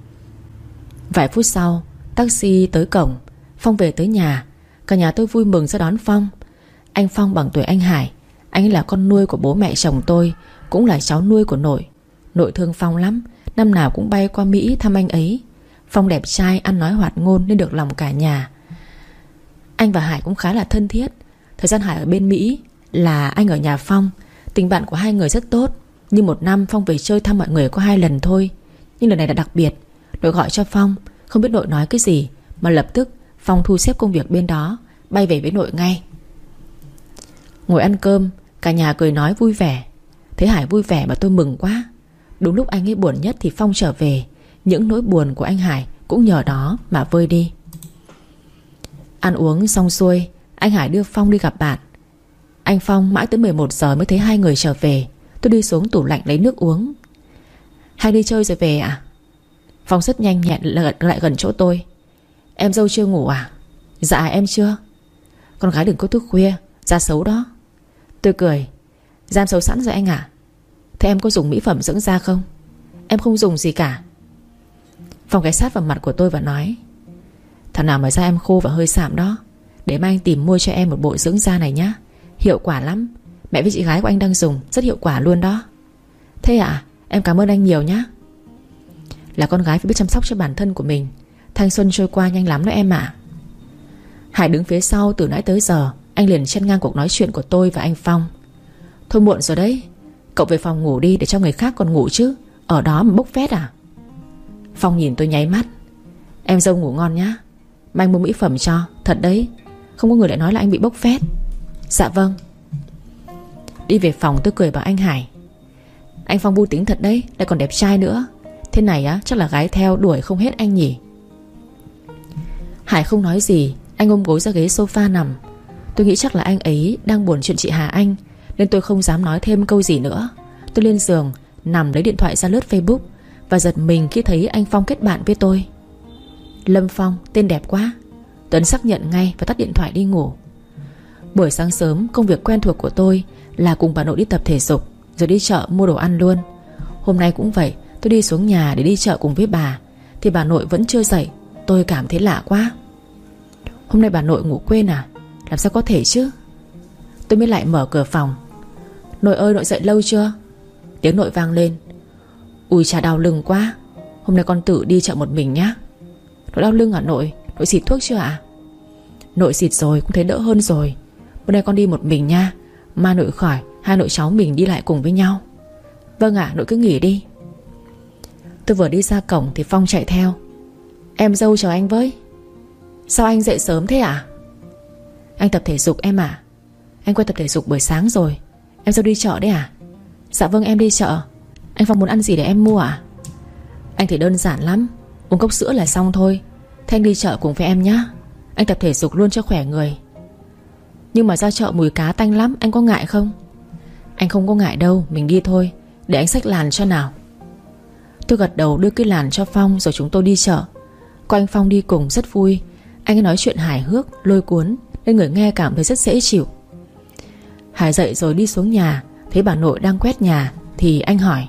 Vài phút sau, taxi tới cổng. Phong về tới nhà. Cả nhà tôi vui mừng ra đón Phong. Anh Phong bằng tuổi anh Hải. Anh ấy là con nuôi của bố mẹ chồng tôi, cũng là cháu nuôi của nội. Nội thương Phong lắm, năm nào cũng bay qua Mỹ thăm anh ấy. Phong đẹp trai, ăn nói hoạt ngôn nên được lòng cả nhà. Anh và Hải cũng khá là thân thiết. Thời gian Hải ở bên Mỹ là anh ở nhà Phong. Tình bạn của hai người rất tốt. Nhưng một năm Phong về chơi thăm mọi người có 2 lần thôi. Nhưng lần này là đặc biệt. Nội gọi cho Phong, không biết nội nói cái gì, mà lập tức Phong thu xếp công việc bên đó, bay về với nội ngay. Ngồi ăn cơm, cả nhà cười nói vui vẻ. Thấy Hải vui vẻ mà tôi mừng quá. Đúng lúc anh ấy buồn nhất thì Phong trở về. Những nỗi buồn của anh Hải cũng nhờ đó mà vơi đi. Ăn uống xong xuôi, anh Hải đưa Phong đi gặp bạn. Anh Phong mãi tới 11 giờ mới thấy hai người trở về. Tôi đi xuống tủ lạnh lấy nước uống. Hai đi chơi rồi về à? Phong rất nhanh nhẹn lại gần chỗ tôi. Em dâu chưa ngủ à? Dạ em chưa. Con gái đừng có thức khuya, da xấu đó. Tôi cười: Da xấu sẵn rồi anh à? Thế em có dùng mỹ phẩm dưỡng da không? Em không dùng gì cả. Phong ghé sát vào mặt của tôi và nói: Thằng nào mà da em khô và hơi sạm đó, để mai anh tìm mua cho em một bộ dưỡng da này nhá. Hiệu quả lắm. Mẹ với chị gái của anh đang dùng, rất hiệu quả luôn đó. Thế à? Em cảm ơn anh nhiều nhá. Là con gái phải biết chăm sóc cho bản thân của mình. Thanh xuân trôi qua nhanh lắm đó em ạ. Hải đứng phía sau từ nãy tới giờ. Anh liền chen ngang cuộc nói chuyện của tôi và anh Phong. Thôi muộn rồi đấy, cậu về phòng ngủ đi để cho người khác còn ngủ chứ. Ở đó mà bốc phét à? Phong nhìn tôi nháy mắt: Em dâu ngủ ngon nhá. Mai anh mua mỹ phẩm cho, thật đấy. Không có người lại nói là anh bị bốc phét. Dạ vâng. Đi về phòng tôi cười bảo anh Hải: Anh Phong vui tính thật đấy, lại còn đẹp trai nữa. Thế này á, chắc là gái theo đuổi không hết anh nhỉ. Hải không nói gì. Anh ôm gối ra ghế sofa nằm. Tôi nghĩ chắc là anh ấy đang buồn chuyện chị Hà Anh, nên tôi không dám nói thêm câu gì nữa. Tôi lên giường nằm lấy điện thoại ra lướt Facebook, và giật mình khi thấy anh Phong kết bạn với tôi. Lâm Phong, tên đẹp quá. Tuấn xác nhận ngay và tắt điện thoại đi ngủ. Buổi sáng sớm, công việc quen thuộc của tôi là cùng bà nội đi tập thể dục, rồi đi chợ mua đồ ăn luôn. Hôm nay cũng vậy. Tôi đi xuống nhà để đi chợ cùng với bà thì bà nội vẫn chưa dậy. Tôi cảm thấy lạ quá. Hôm nay bà nội ngủ quên à? Làm sao có thể chứ? Tôi mới lại mở cửa phòng. Nội ơi, nội dậy lâu chưa? Tiếng nội vang lên. Ui chà, đau lưng quá. Hôm nay con tự đi chợ một mình nhá. Nội đau lưng à nội? Nội xịt thuốc chưa ạ? Nội xịt rồi, cũng thấy đỡ hơn rồi. Bữa nay con đi một mình nha. Mai nội khỏi, hai nội cháu mình đi lại cùng với nhau. Vâng ạ, nội cứ nghỉ đi. Tôi vừa đi ra cổng thì Phong chạy theo. Em dâu chào anh với. Sao anh dậy sớm thế ạ? Anh tập thể dục em ạ. Anh quen tập thể dục buổi sáng rồi. Em dâu đi chợ đấy à? Dạ vâng, em đi chợ. Anh Phong muốn ăn gì để em mua ạ? Anh thì đơn giản lắm, uống cốc sữa là xong thôi. Thế anh đi chợ cùng với em nhá. Anh tập thể dục luôn cho khỏe người. Nhưng mà ra chợ mùi cá tanh lắm, anh có ngại không? Anh không có ngại đâu, mình đi thôi. Để anh xách làn cho nào. Tôi gật đầu đưa cái làn cho Phong rồi chúng tôi đi chợ. Có anh Phong đi cùng rất vui. Anh ấy nói chuyện hài hước, lôi cuốn nên người nghe cảm thấy rất dễ chịu. Hải dậy rồi đi xuống nhà, thấy bà nội đang quét nhà thì anh hỏi: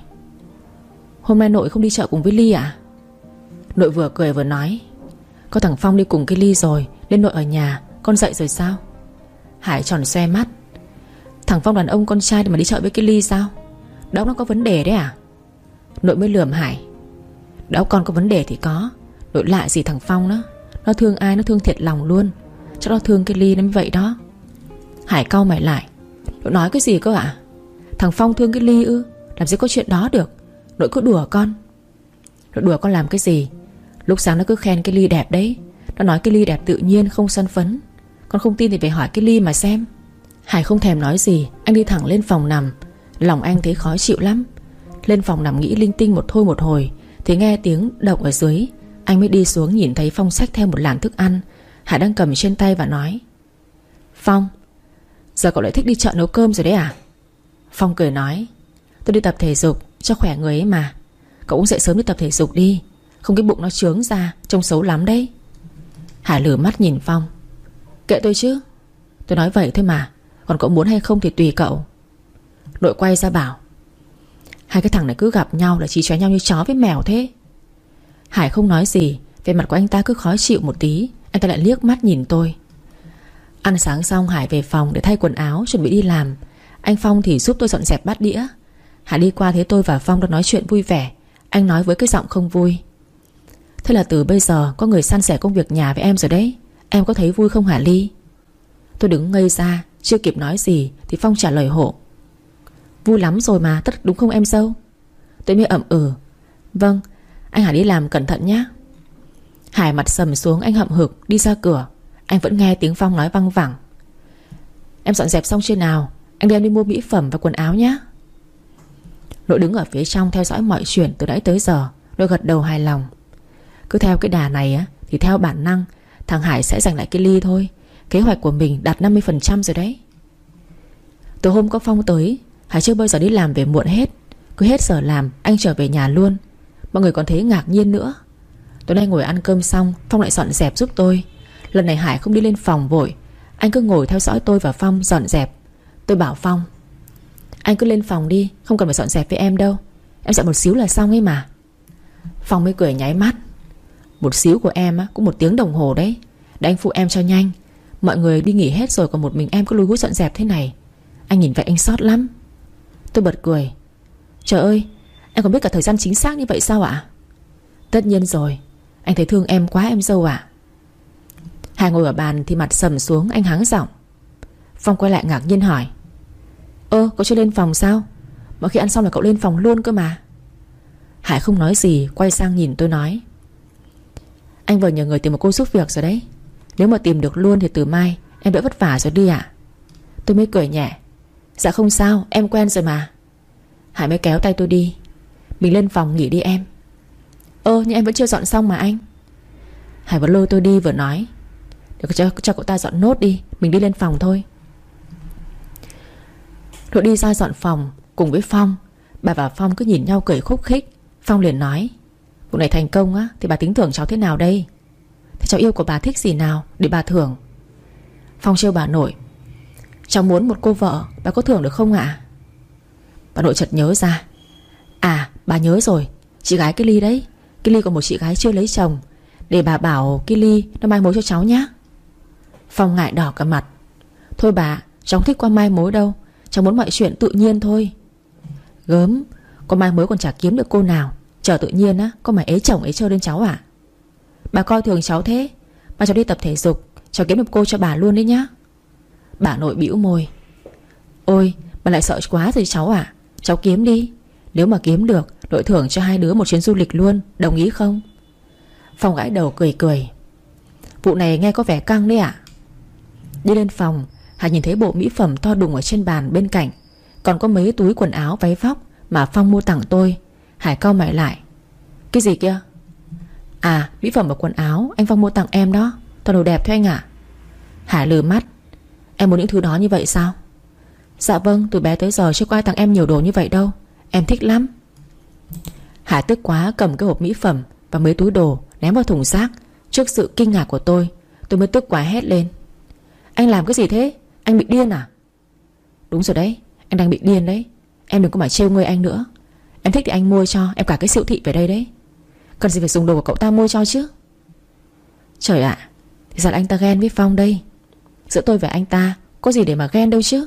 hôm nay nội không đi chợ cùng với Ly à? Nội vừa cười vừa nói: có thằng Phong đi cùng cái Ly rồi nên nội ở nhà. Con dậy rồi sao? Hải tròn xoe mắt: thằng Phong đàn ông con trai để mà đi chợ với cái Ly sao? Đó nó có vấn đề đấy à? Nội mới lườm Hải: đó con có vấn đề thì có. Nội lại gì thằng Phong đó. Nó thương ai nó thương thiệt lòng luôn. Chắc nó thương cái Ly nó mới vậy đó. Hải cau mày lại: nội nói cái gì cơ ạ? Thằng Phong thương cái Ly ư? Làm gì có chuyện đó được. Nội cứ đùa con. Nội đùa con làm cái gì? Lúc sáng nó cứ khen cái Ly đẹp đấy. Nó nói cái Ly đẹp tự nhiên không son phấn. Con không tin thì phải hỏi cái Ly mà xem. Hải không thèm nói gì. Anh đi thẳng lên phòng nằm. Lòng anh thấy khó chịu lắm. Lên phòng nằm nghĩ linh tinh một thôi một hồi thì nghe tiếng động ở dưới. Anh mới đi xuống nhìn thấy Phong xách theo một làn thức ăn Hải đang cầm trên tay và nói: Phong, giờ cậu lại thích đi chợ nấu cơm rồi đấy à? Phong cười nói: tôi đi tập thể dục cho khỏe người ấy mà. Cậu cũng dậy sớm đi tập thể dục đi. Không cái bụng nó trướng ra trông xấu lắm đấy. Hải lử mắt nhìn Phong: kệ tôi chứ. Tôi nói vậy thôi mà. Còn cậu muốn hay không thì tùy cậu. Nội quay ra bảo: hai cái thằng này cứ gặp nhau là chỉ chóe nhau như chó với mèo thế. Hải không nói gì. Về mặt của anh ta cứ khó chịu một tí. Anh ta lại liếc mắt nhìn tôi. Ăn sáng xong Hải về phòng để thay quần áo chuẩn bị đi làm. Anh Phong thì giúp tôi dọn dẹp bát đĩa. Hải đi qua thấy tôi và Phong đang nói chuyện vui vẻ. Anh nói với cái giọng không vui: thế là từ bây giờ có người san sẻ công việc nhà với em rồi đấy. Em có thấy vui không hả Ly? Tôi đứng ngây ra. Chưa kịp nói gì thì Phong trả lời hộ: vui lắm rồi mà, tất đúng không em dâu? Tôi mới ậm ừ: vâng, anh Hải đi làm cẩn thận nhé. Hải mặt sầm xuống, anh hậm hực đi ra cửa. Anh vẫn nghe tiếng Phong nói văng vẳng: em dọn dẹp xong chưa nào? Anh đem đi mua mỹ phẩm và quần áo nhé. Nội đứng ở phía trong theo dõi mọi chuyện từ nãy tới giờ. Nội gật đầu hài lòng. Cứ theo cái đà này á thì theo bản năng thằng Hải sẽ giành lại cái Ly thôi. Kế hoạch của mình đạt 50% rồi đấy. Từ hôm có Phong tới, Hải chưa bao giờ đi làm về muộn hết. Cứ hết giờ làm anh trở về nhà luôn. Mọi người còn thấy ngạc nhiên nữa. Tối nay ngồi ăn cơm xong Phong lại dọn dẹp giúp tôi. Lần này Hải không đi lên phòng vội. Anh cứ ngồi theo dõi tôi và Phong dọn dẹp. Tôi bảo Phong: anh cứ lên phòng đi, không cần phải dọn dẹp với em đâu. Em dọn một xíu là xong ấy mà. Phong mới cười nháy mắt: một xíu của em á, cũng 1 tiếng đồng hồ đấy. Để anh phụ em cho nhanh. Mọi người đi nghỉ hết rồi, còn một mình em cứ lúi húi dọn dẹp thế này. Anh nhìn vậy anh sót lắm. Tôi bật cười: trời ơi, em còn biết cả thời gian chính xác như vậy sao ạ? Tất nhiên rồi. Anh thấy thương em quá em dâu ạ. Hải ngồi ở bàn thì mặt sầm xuống. Anh hắng giọng. Phong quay lại ngạc nhiên hỏi: cậu chưa lên phòng sao? Mọi khi ăn xong là cậu lên phòng luôn cơ mà. Hải không nói gì, quay sang nhìn tôi nói: anh vừa nhờ người tìm một cô giúp việc rồi đấy. Nếu mà tìm được luôn thì từ mai em đỡ vất vả rồi đi ạ. Tôi mới cười nhẹ: dạ không sao, em quen rồi mà. Hải mới kéo tay tôi đi: mình lên phòng nghỉ đi em. Nhưng em vẫn chưa dọn xong mà anh. Hải vẫn lôi tôi đi vừa nói: để cho cậu ta dọn nốt đi, mình đi lên phòng thôi. Tôi đi ra dọn phòng cùng với Phong. Bà và Phong cứ nhìn nhau cười khúc khích. Phong liền nói: vụ này thành công á thì bà tính thưởng cháu thế nào đây? Thế cháu yêu của bà thích gì nào để bà thưởng? Phong trêu bà nội: cháu muốn một cô vợ, bà có thưởng được không ạ? Bà nội chợt nhớ ra: à, bà nhớ rồi, chị gái cái Ly đấy. Cái Ly còn một chị gái chưa lấy chồng. Để bà bảo cái Ly nó mai mối cho cháu nhá. Phong ngại đỏ cả mặt: thôi bà, cháu không thích qua mai mối đâu. Cháu muốn mọi chuyện tự nhiên thôi. Gớm, có mai mối còn chả kiếm được cô nào. Chờ tự nhiên á, có mà ế chồng ế chơi lên cháu à? Bà coi thường cháu thế. Bà cháu đi tập thể dục, cháu kiếm được cô cho bà luôn đấy nhá. Bà nội bĩu môi: ôi, bà lại sợ quá rồi cháu à? Cháu kiếm đi. Nếu mà kiếm được, nội thưởng cho hai đứa một chuyến du lịch luôn, đồng ý không? Phong gãi đầu cười cười: vụ này nghe có vẻ căng đấy ạ. Đi lên phòng, Hải nhìn thấy bộ mỹ phẩm to đùng ở trên bàn bên cạnh. Còn có mấy túi quần áo váy vóc mà Phong mua tặng tôi. Hải cau mày lại: cái gì kia? À, mỹ phẩm và quần áo anh Phong mua tặng em đó. Toàn đồ đẹp thôi anh ạ. Hải lừ mắt: Em muốn những thứ đó như vậy sao? Dạ vâng, từ bé tới giờ chưa có ai tặng em nhiều đồ như vậy đâu. Em thích lắm. Hải tức quá cầm cái hộp mỹ phẩm và mấy túi đồ ném vào thùng rác. Trước sự kinh ngạc của tôi mới tức quá hét lên: Anh làm cái gì thế? Anh bị điên à? Đúng rồi đấy, anh đang bị điên đấy. Em đừng có mà trêu ngươi anh nữa. Em thích thì anh mua cho em cả cái siêu thị về đây đấy. Cần gì phải dùng đồ của cậu ta mua cho chứ? Trời ạ, thì ra là anh ta ghen với Phong đây. Giữa tôi và anh ta có gì để mà ghen đâu chứ.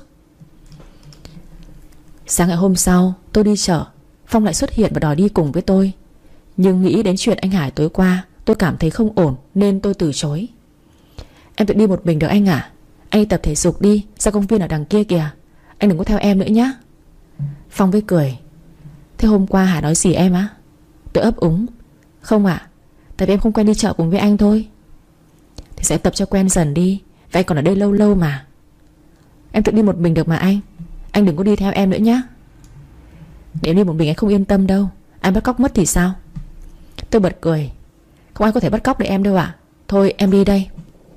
Sáng ngày hôm sau tôi đi chợ, Phong lại xuất hiện và đòi đi cùng với tôi. Nhưng nghĩ đến chuyện anh Hải tối qua, tôi cảm thấy không ổn nên tôi từ chối. Em tự đi một mình được anh à? Anh đi tập thể dục đi, ra công viên ở đằng kia kìa. Anh đừng có theo em nữa nhá. Phong với cười: Thế hôm qua Hải nói gì em á? Tôi ấp úng: Không ạ, tại vì em không quen đi chợ cùng với anh thôi. Thì sẽ tập cho quen dần đi, và anh còn ở đây lâu lâu mà. Em tự đi một mình được mà anh đừng có đi theo em nữa nhá. Để em đi một mình anh không yên tâm đâu. Anh bắt cóc mất thì sao? Tôi bật cười: Không ai có thể bắt cóc được em đâu ạ. Thôi em đi đây.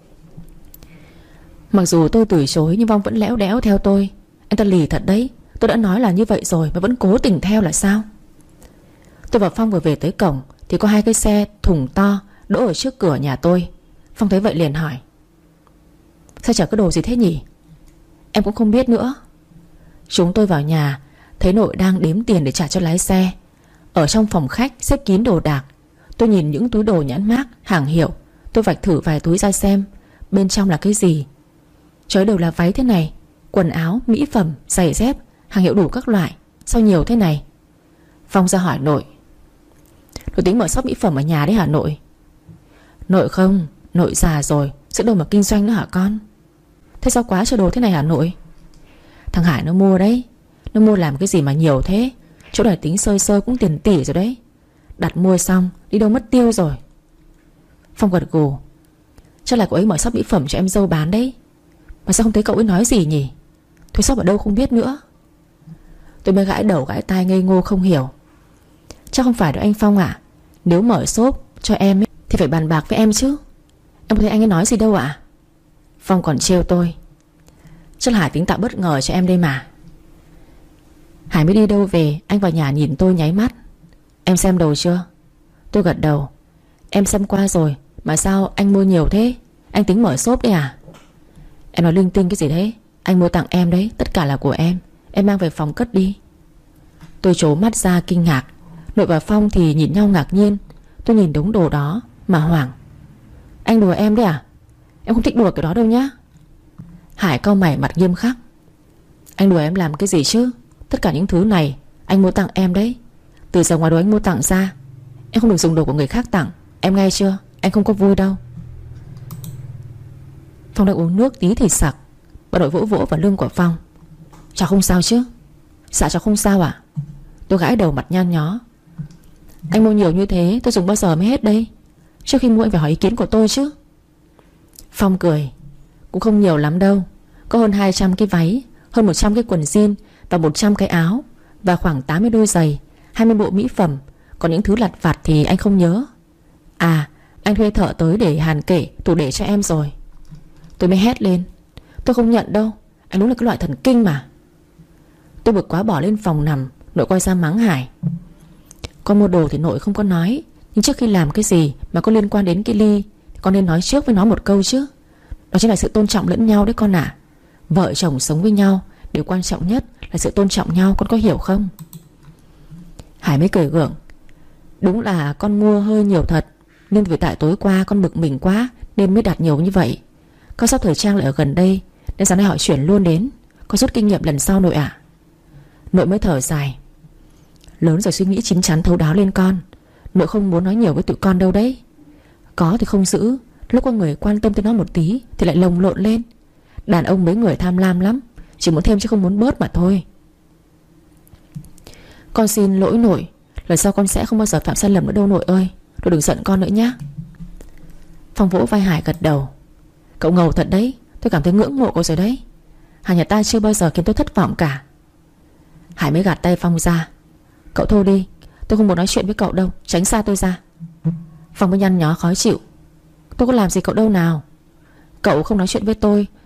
Mặc dù tôi từ chối nhưng Phong vẫn lẽo đẽo theo tôi. Anh ta lì thật đấy. Tôi đã nói là như vậy rồi mà vẫn cố tình theo là sao? Tôi và Phong vừa về tới cổng thì có hai cái xe thùng to đỗ ở trước cửa nhà tôi. Phong thấy vậy liền hỏi: Sao chở cái đồ gì thế nhỉ? Em cũng không biết nữa. Chúng tôi vào nhà, thấy nội đang đếm tiền để trả cho lái xe. Ở trong phòng khách xếp kín đồ đạc. Tôi nhìn những túi đồ nhãn mác, hàng hiệu. Tôi vạch thử vài túi ra xem bên trong là cái gì. Trời, đều là váy thế này, quần áo, mỹ phẩm, giày dép, hàng hiệu đủ các loại. Sao nhiều thế này? Phong ra hỏi nội: Nội tính mở shop mỹ phẩm ở nhà đấy hả nội? Nội không, nội già rồi, sẽ đâu mà kinh doanh nữa hả con? Thế sao quá trời đồ thế này hả nội? Thằng Hải nó mua đấy. Nó mua làm cái gì mà nhiều thế? Chỗ này tính sơ sơ cũng tiền tỷ rồi đấy. Đặt mua xong đi đâu mất tiêu rồi. Phong gật gù: Chắc là cậu ấy mở shop mỹ phẩm cho em dâu bán đấy. Mà sao không thấy cậu ấy nói gì nhỉ? Thuê shop ở đâu không biết nữa. Tôi mới gãi đầu gãi tai ngây ngô không hiểu. Chắc không phải đâu anh Phong ạ. Nếu mở shop cho em ấy, thì phải bàn bạc với em chứ. Em có thấy anh ấy nói gì đâu ạ? Phong còn trêu tôi: Chắc là Hải tính tạo bất ngờ cho em đây mà. Hải mới đi đâu về, anh vào nhà nhìn tôi nháy mắt: Em xem đồ chưa? Tôi gật đầu: Em xem qua rồi. Mà sao anh mua nhiều thế? Anh tính mở shop đấy à? Em nói linh tinh cái gì đấy? Anh mua tặng em đấy, tất cả là của em. Em mang về phòng cất đi. Tôi trố mắt ra kinh ngạc. Nội và Phong thì nhìn nhau ngạc nhiên. Tôi nhìn đống đồ đó mà hoảng: Anh đùa em đấy à? Em không thích đùa cái đó đâu nhá. Hải cau mày mặt nghiêm khắc: Anh đùa em làm cái gì chứ? Tất cả những thứ này anh mua tặng em đấy. Từ giờ ngoài đồ anh mua tặng ra, em không được dùng đồ của người khác tặng. Em nghe chưa? Anh không có vui đâu. Phong đang uống nước tí thì sặc. Bà nội vỗ vỗ vào lưng của Phong: Cháu không sao chứ? Dạ cháu không sao ạ. Tôi gãi đầu mặt nhăn nhó: Anh mua nhiều như thế tôi dùng bao giờ mới hết đây? Trước khi mua anh phải hỏi ý kiến của tôi chứ. Phong cười: Cũng không nhiều lắm đâu. Có hơn 200 cái váy, hơn 100 cái quần jean và 100 cái áo, và khoảng 80 đôi giày, 20 bộ mỹ phẩm. Còn những thứ lặt vặt thì anh không nhớ. À, anh thuê thợ tới để hàn kể tủ để cho em rồi. Tôi mới hét lên: Tôi không nhận đâu. Anh đúng là cái loại thần kinh mà. Tôi bực quá bỏ lên phòng nằm. Nội quay ra mắng Hải: Con mua đồ thì nội không có nói, nhưng trước khi làm cái gì mà có liên quan đến cái ly thì con nên nói trước với nó một câu chứ. Đó chính là sự tôn trọng lẫn nhau đấy con ạ. Vợ chồng sống với nhau, điều quan trọng nhất là sự tôn trọng nhau, con có hiểu không? Hải mới cười gượng: Đúng là con mua hơi nhiều thật. Nhưng vì tại tối qua con bực mình quá nên mới đặt nhiều như vậy. Con shop thời trang lại ở gần đây nên sáng nay họ chuyển luôn đến. Con rút kinh nghiệm lần sau nội ạ. Nội mới thở dài: Lớn rồi suy nghĩ chín chắn thấu đáo lên con. Nội không muốn nói nhiều với tụi con đâu đấy. Có thì không giữ, lúc có người quan tâm tới nó một tí thì lại lồng lộn lên. Đàn ông mấy người tham lam lắm, chỉ muốn thêm chứ không muốn bớt mà thôi. Con xin lỗi nội. Lần sau con sẽ không bao giờ phạm sai lầm nữa đâu nội ơi. Nội đừng giận con nữa nhé. Phong vỗ vai Hải gật đầu: Cậu ngầu thật đấy. Tôi cảm thấy ngưỡng mộ cậu rồi đấy. Hà nhà ta chưa bao giờ khiến tôi thất vọng cả. Hải mới gạt tay Phong ra: Cậu thôi đi, tôi không muốn nói chuyện với cậu đâu, tránh xa tôi ra. Phong mới nhăn nhó khó chịu: Tôi có làm gì cậu đâu nào. Cậu không nói chuyện với tôi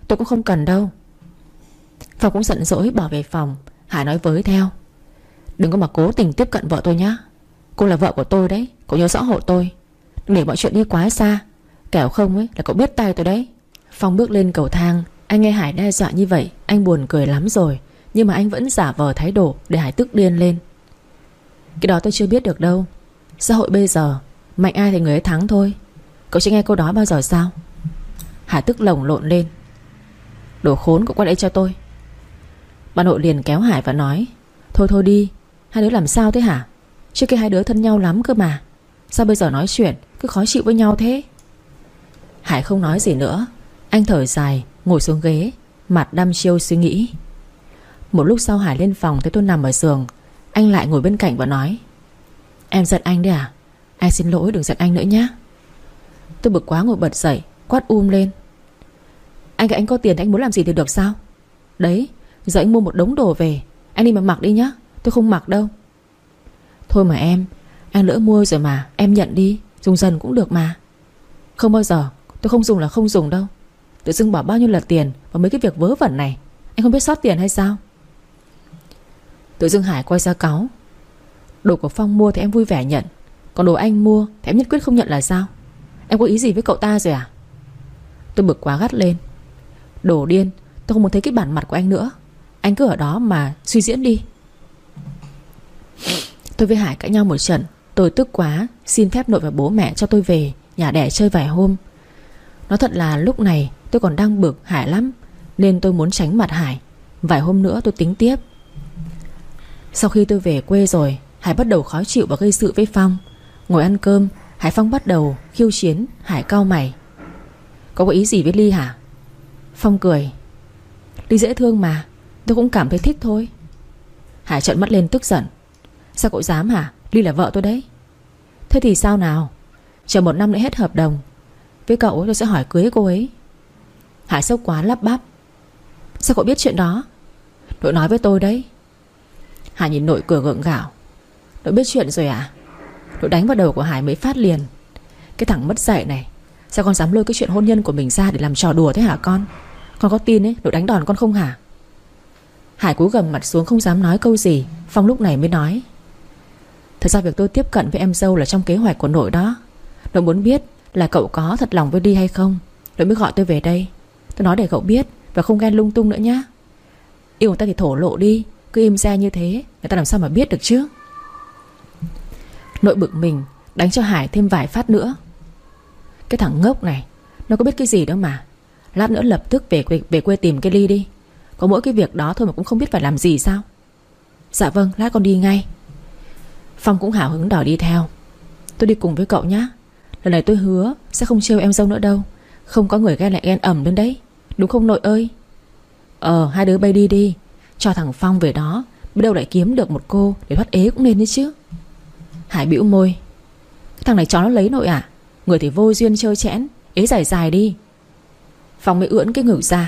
Tôi cũng không cần đâu. Phong cũng giận dỗi bỏ về phòng. Hải nói với theo: Đừng có mà cố tình tiếp cận vợ tôi nhá. Cô là vợ của tôi đấy, cậu nhớ rõ hộ tôi. Đừng để mọi chuyện đi quá xa, kẻo không ấy là cậu biết tay tôi đấy. Phong bước lên cầu thang. Anh nghe Hải đe dọa như vậy, anh buồn cười lắm rồi. Nhưng mà anh vẫn giả vờ thái độ để Hải tức điên lên. Cái đó tôi chưa biết được đâu. Xã hội bây giờ mạnh ai thì người ấy thắng thôi. Cậu chưa nghe câu đó bao giờ sao? Hải tức lồng lộn lên: Đồ khốn, cậu qua đây cho tôi. Bà nội liền kéo Hải và nói: Thôi thôi đi, hai đứa làm sao thế hả? Trước kia hai đứa thân nhau lắm cơ mà. Sao bây giờ nói chuyện cứ khó chịu với nhau thế? Hải không nói gì nữa. Anh thở dài ngồi xuống ghế, mặt đăm chiêu suy nghĩ. Một lúc sau Hải lên phòng thấy tôi nằm ở giường. Anh lại ngồi bên cạnh và nói: Em giận anh đấy à? Anh xin lỗi, đừng giận anh nữa nhé. Tôi bực quá ngồi bật dậy, quát lên: Anh có tiền thì anh muốn làm gì thì được sao? Đấy, giờ anh mua một đống đồ về, anh đi mà mặc đi nhá. Tôi không mặc đâu. Thôi mà em, anh lỡ mua rồi mà, em nhận đi, dùng dần cũng được mà. Không bao giờ, tôi không dùng là không dùng đâu. Tự dưng bỏ bao nhiêu là tiền vào mấy cái việc vớ vẩn này. Anh không biết sót tiền hay sao? Tự dưng Hải quay ra cáu: Đồ của Phong mua thì em vui vẻ nhận, còn đồ anh mua thì em nhất quyết không nhận là sao? Em có ý gì với cậu ta rồi à? Tôi bực quá gắt lên: Đồ điên, tôi không muốn thấy cái bản mặt của anh nữa. Anh cứ ở đó mà suy diễn đi. Tôi với Hải cãi nhau một trận. Tôi tức quá xin phép nội và bố mẹ cho tôi về nhà đẻ chơi vài hôm. Nói thật là lúc này tôi còn đang bực Hải lắm, nên tôi muốn tránh mặt Hải. Vài hôm nữa tôi tính tiếp. Sau khi tôi về quê rồi, Hải bắt đầu khó chịu và gây sự với Phong. Ngồi ăn cơm, Hải Phong bắt đầu khiêu chiến. Hải cau mày: Có ý gì với Ly hả? Phong cười: Ly dễ thương mà, tôi cũng cảm thấy thích thôi. Hải trợn mắt lên tức giận: Sao cậu dám hả? Ly là vợ tôi đấy. Thế thì sao nào? Chờ 1 năm nữa hết hợp đồng với cậu tôi sẽ hỏi cưới cô ấy. Hải sốc quá lắp bắp: Sao cậu biết chuyện đó? Nội nói với tôi đấy. Hải nhìn nội cười gượng gạo: Nội biết chuyện rồi à? Nội đánh vào đầu của Hải mấy phát liền. Cái thằng mất dạy này, sao con dám lôi cái chuyện hôn nhân của mình ra để làm trò đùa thế hả con? Con có tin ấy, nội đánh đòn con không hả? Hải cúi gằm mặt xuống không dám nói câu gì. Phong lúc này mới nói: Thật ra việc tôi tiếp cận với em dâu là trong kế hoạch của nội đó. Nội muốn biết là cậu có thật lòng với Ly hay không, nội mới gọi tôi về đây. Tôi nói để cậu biết và không ghen lung tung nữa nhá. Yêu người ta thì thổ lộ đi, cứ im re như thế người ta làm sao mà biết được chứ. Nội bực mình đánh cho Hải thêm vài phát nữa. Cái thằng ngốc này, nó có biết cái gì đâu mà. Lát nữa lập tức về quê tìm cái Ly đi. Có mỗi cái việc đó thôi mà cũng không biết phải làm gì sao? Dạ vâng, lát con đi ngay. Phong cũng hào hứng đòi đi theo. Tôi đi cùng với cậu nhá. Lần này tôi hứa sẽ không trêu em dâu nữa đâu. Không có người ghen lại ghen ẩm lên đấy. Đúng không nội ơi? Hai đứa bay đi đi. Cho thằng Phong về đó, biết đâu lại kiếm được một cô để thoát ế cũng nên đấy chứ. Hải bĩu môi: Cái thằng này chó nó lấy nội à? Người thì vô duyên chơi chẽn, ế dài dài đi. Phong mới ưỡn cái ngực ra: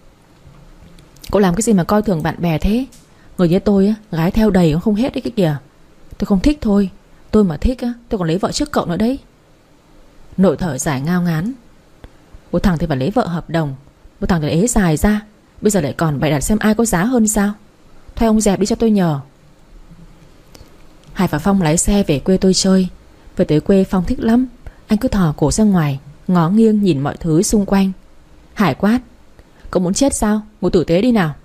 Cậu làm cái gì mà coi thường bạn bè thế? Người như tôi á, gái theo đầy cũng không hết đấy cái kìa. Tôi không thích thôi. Tôi mà thích á, tôi còn lấy vợ trước cậu nữa đấy. Nội thở dài ngao ngán: Một thằng thì phải lấy vợ hợp đồng, một thằng thì ế dài ra. Bây giờ lại còn bày đặt xem ai có giá hơn sao? Thôi ông dẹp đi cho tôi nhờ. Hải và Phong lái xe về quê tôi chơi. Về tới quê Phong thích lắm. Anh cứ thò cổ ra ngoài, ngó nghiêng nhìn mọi thứ xung quanh. Hải quát: Cậu muốn chết sao? Ngồi tử tế đi nào.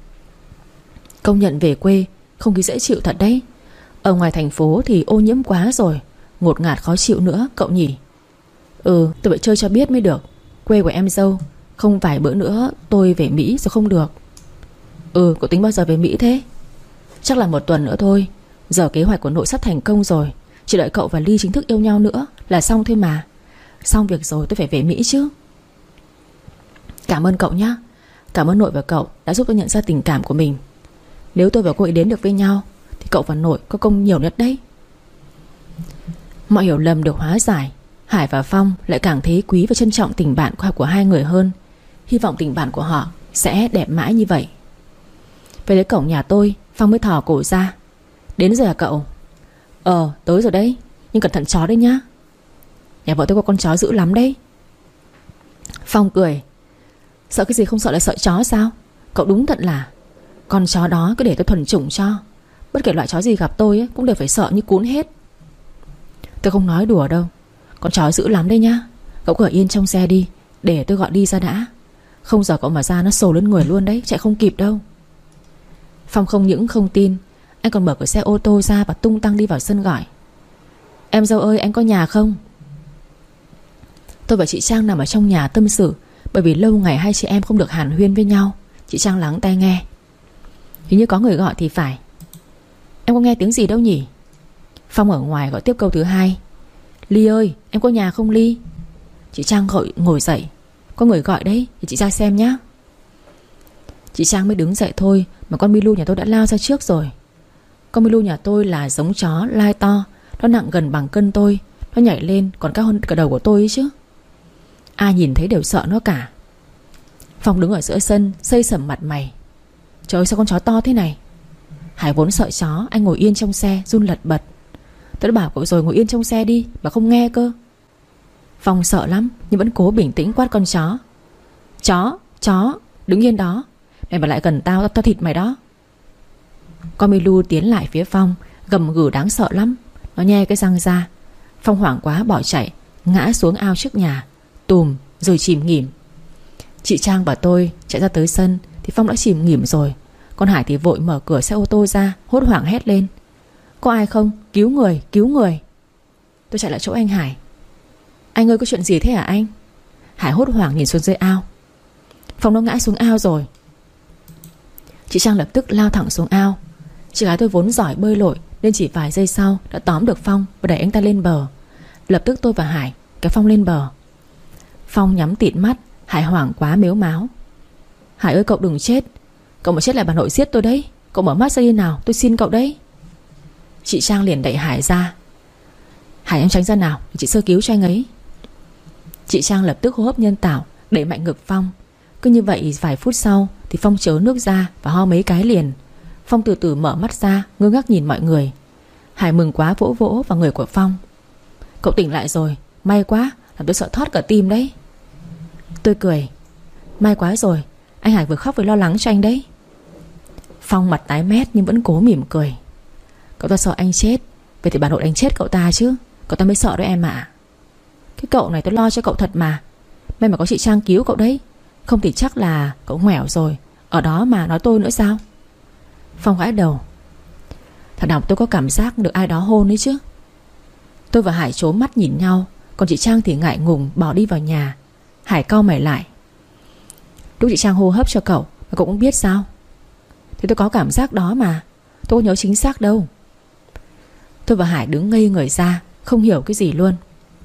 Công nhận về quê không khí dễ chịu thật đấy. Ở ngoài thành phố thì ô nhiễm quá rồi, ngột ngạt khó chịu nữa cậu nhỉ? Tôi phải chơi cho biết mới được. Quê của em dâu, không vài bữa nữa tôi về Mỹ rồi không được. Cậu tính bao giờ về Mỹ thế? Chắc là 1 tuần nữa thôi. Giờ kế hoạch của nội sắp thành công rồi. Chỉ đợi cậu và Ly chính thức yêu nhau nữa là xong thôi mà. Xong việc rồi tôi phải về Mỹ chứ. Cảm ơn cậu nhá. Cảm ơn nội và cậu đã giúp tôi nhận ra tình cảm của mình. Nếu tôi và cô ấy đến được với nhau thì cậu và nội có công nhiều nhất đấy. Mọi hiểu lầm được hóa giải. Hải và Phong lại càng thấy quý và trân trọng tình bạn của hai người hơn. Hy vọng tình bạn của họ sẽ đẹp mãi như vậy. Về đến cổng nhà tôi, Phong mới thò cổ ra: Đến rồi à cậu? Tới rồi đấy. Nhưng cẩn thận chó đấy nhá. Nhà vợ tôi có con chó dữ lắm đấy. Phong cười: Sợ cái gì không sợ, lại sợ chó sao? Cậu đúng thật là con chó đó cứ để tôi thuần chủng cho. Bất kể loại chó gì gặp tôi ấy, cũng đều phải sợ như cún hết. Tôi không nói đùa đâu. Con chó dữ lắm đấy nhá. Cậu cứ ở yên trong xe đi, để tôi gọi đi ra đã. Không giờ cậu mà ra nó sồ lên người luôn đấy, chạy không kịp đâu. Phong không những không tin, anh còn mở cửa xe ô tô ra và tung tăng đi vào sân gọi: Em dâu ơi, anh có nhà không? Tôi và chị Trang nằm ở trong nhà tâm sự, bởi vì lâu ngày hai chị em không được hàn huyên với nhau. Chị Trang lắng tai nghe. Hình như có người gọi thì phải. Em có nghe tiếng gì đâu nhỉ? Phong ở ngoài gọi tiếp câu thứ hai: Ly ơi, em có nhà không Ly? Chị Trang ngồi dậy: Có người gọi đấy, thì chị ra xem nhá. Chị Trang mới đứng dậy thôi mà con Milu nhà tôi đã lao ra trước rồi. Con Milu nhà tôi là giống chó lai to. Nó nặng gần bằng cân tôi. Nó nhảy lên còn cao hơn cả đầu của tôi ấy chứ. Ai nhìn thấy đều sợ nó cả. Phong đứng ở giữa sân xây sẩm mặt mày: Trời ơi, sao con chó to thế này? Hải vốn sợ chó, anh ngồi yên trong xe run lật bật. Tôi đã bảo cậu rồi, ngồi yên trong xe đi mà không nghe cơ. Phong sợ lắm nhưng vẫn cố bình tĩnh quát con chó: Chó, đứng yên đó. Mày mà lại gần tao thịt mày đó. Con Milu tiến lại phía Phong, gầm gừ đáng sợ lắm. Nó nhe cái răng ra. Phong hoảng quá bỏ chạy, ngã xuống ao trước nhà, tùm rồi chìm nghỉm. Chị Trang bảo tôi chạy ra tới sân thì Phong đã chìm nghỉm rồi. Con Hải thì vội mở cửa xe ô tô ra, hốt hoảng hét lên: Có ai không? Cứu người, cứu người. Tôi chạy lại chỗ anh Hải: Anh ơi, có chuyện gì thế hả anh? Hải hốt hoảng nhìn xuống dưới ao: Phong nó ngã xuống ao rồi. Chị Trang lập tức lao thẳng xuống ao. Chị gái tôi vốn giỏi bơi lội nên chỉ vài giây sau đã tóm được Phong và đẩy anh ta lên bờ. Lập tức tôi và Hải kéo Phong lên bờ. Phong nhắm tịt mắt. Hải hoảng quá mếu máo: Hải ơi, cậu đừng chết. Cậu mà chết là bà nội giết tôi đấy. Cậu mở mắt ra đi nào, tôi xin cậu đấy. Chị Trang liền đẩy Hải ra: Hải, em tránh ra nào để chị sơ cứu cho anh ấy. Chị Trang lập tức hô hấp nhân tạo, đẩy mạnh ngực Phong. Cứ như vậy vài phút sau thì Phong chớ nước ra và ho mấy cái liền. Phong từ từ mở mắt ra, ngơ ngác nhìn mọi người. Hải mừng quá vỗ vỗ vào người của Phong: Cậu tỉnh lại rồi, may quá, làm tôi sợ thót cả tim đấy. Tôi cười: May quá rồi, anh Hải vừa khóc vừa lo lắng cho anh đấy. Phong mặt tái mét nhưng vẫn cố mỉm cười: Cậu ta sợ anh chết, vậy thì bà nội đánh chết cậu ta chứ. Cậu ta mới sợ đấy em ạ. Cái cậu này tôi lo cho cậu thật mà. May mà có chị Trang cứu cậu đấy, không thì chắc là cậu ngoẻo rồi. Ở đó mà nói tôi nữa sao? Phong gãi đầu: Thật nào tôi có cảm giác được ai đó hôn đấy chứ. Tôi và Hải trố mắt nhìn nhau. Còn chị Trang thì ngại ngùng bỏ đi vào nhà. Hải cau mày lại: Lúc chị Trang hô hấp cho cậu mà cậu cũng biết sao? Thì tôi có cảm giác đó mà, tôi không nhớ chính xác đâu. Tôi và Hải đứng ngây người ra, không hiểu cái gì luôn.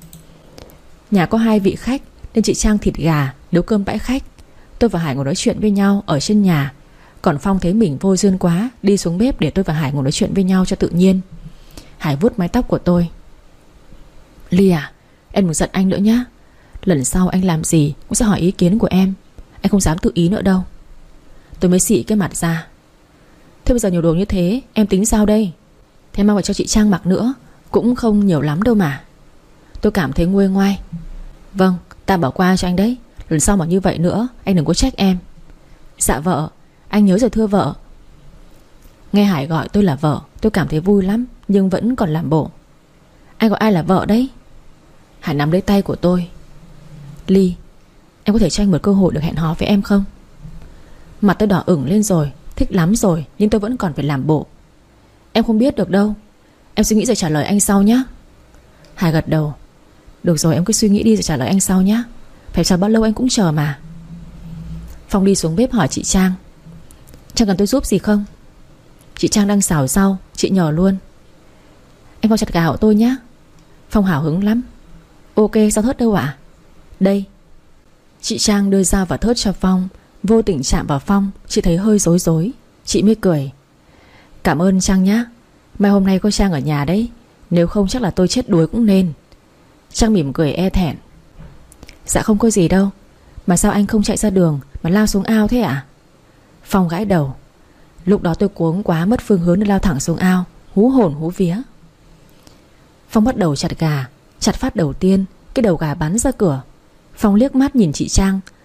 Nhà có 2 vị khách nên chị Trang thịt gà nấu cơm đãi khách. Tôi và Hải ngồi nói chuyện với nhau ở trên nhà. Còn Phong thấy mình vô duyên quá, đi xuống bếp để tôi và Hải ngồi nói chuyện với nhau cho tự nhiên. Hải vuốt mái tóc của tôi: Ly à, em đừng giận anh nữa nhá. Lần sau anh làm gì cũng sẽ hỏi ý kiến của em. Anh không dám tự ý nữa đâu. Tôi mới xị cái mặt ra: Thế bây giờ nhiều đồ như thế em tính sao đây? Thế mang vào cho chị Trang mặc nữa, cũng không nhiều lắm đâu mà. Tôi cảm thấy nguôi ngoai: Vâng, ta bỏ qua cho anh đấy. Lần sau mà như vậy nữa anh đừng có trách em. Dạ vợ, anh nhớ rồi thưa vợ. Nghe Hải gọi tôi là vợ, tôi cảm thấy vui lắm, nhưng vẫn còn làm bộ: Anh gọi ai là vợ đấy? Hải nắm lấy tay của tôi: Ly, em có thể cho anh một cơ hội được hẹn hò với em không? Mặt tôi đỏ ửng lên rồi, thích lắm rồi, nhưng tôi vẫn còn phải làm bộ: Em không biết được đâu, em suy nghĩ rồi trả lời anh sau nhé. Hải gật đầu: Được rồi, em cứ suy nghĩ đi rồi trả lời anh sau nhé. Phải chờ bao lâu anh cũng chờ mà. Phong đi xuống bếp hỏi chị Trang: Trang cần tôi giúp gì không? Chị Trang đang xào rau, chị nhờ luôn: Anh Phong chặt gà hộ tôi nhé. Phong hào hứng lắm: Ok, sao thớt đâu ạ? Đây. Chị Trang đưa dao và thớt cho Phong. Vô tình chạm vào Phong, chị thấy hơi rối rối. Chị mới cười: Cảm ơn Trang nhé. Mai hôm nay có Trang ở nhà đấy, nếu không chắc là tôi chết đuối cũng nên. Trang mỉm cười e thẹn: Dạ không có gì đâu. Mà sao anh không chạy ra đường mà lao xuống ao thế ạ? Phong gãi đầu: Lúc đó tôi cuống quá mất phương hướng nên lao thẳng xuống ao, hú hồn hú vía. Phong bắt đầu chặt gà. Chặt phát đầu tiên, cái đầu gà bắn ra cửa. Phong liếc mắt nhìn chị Trang,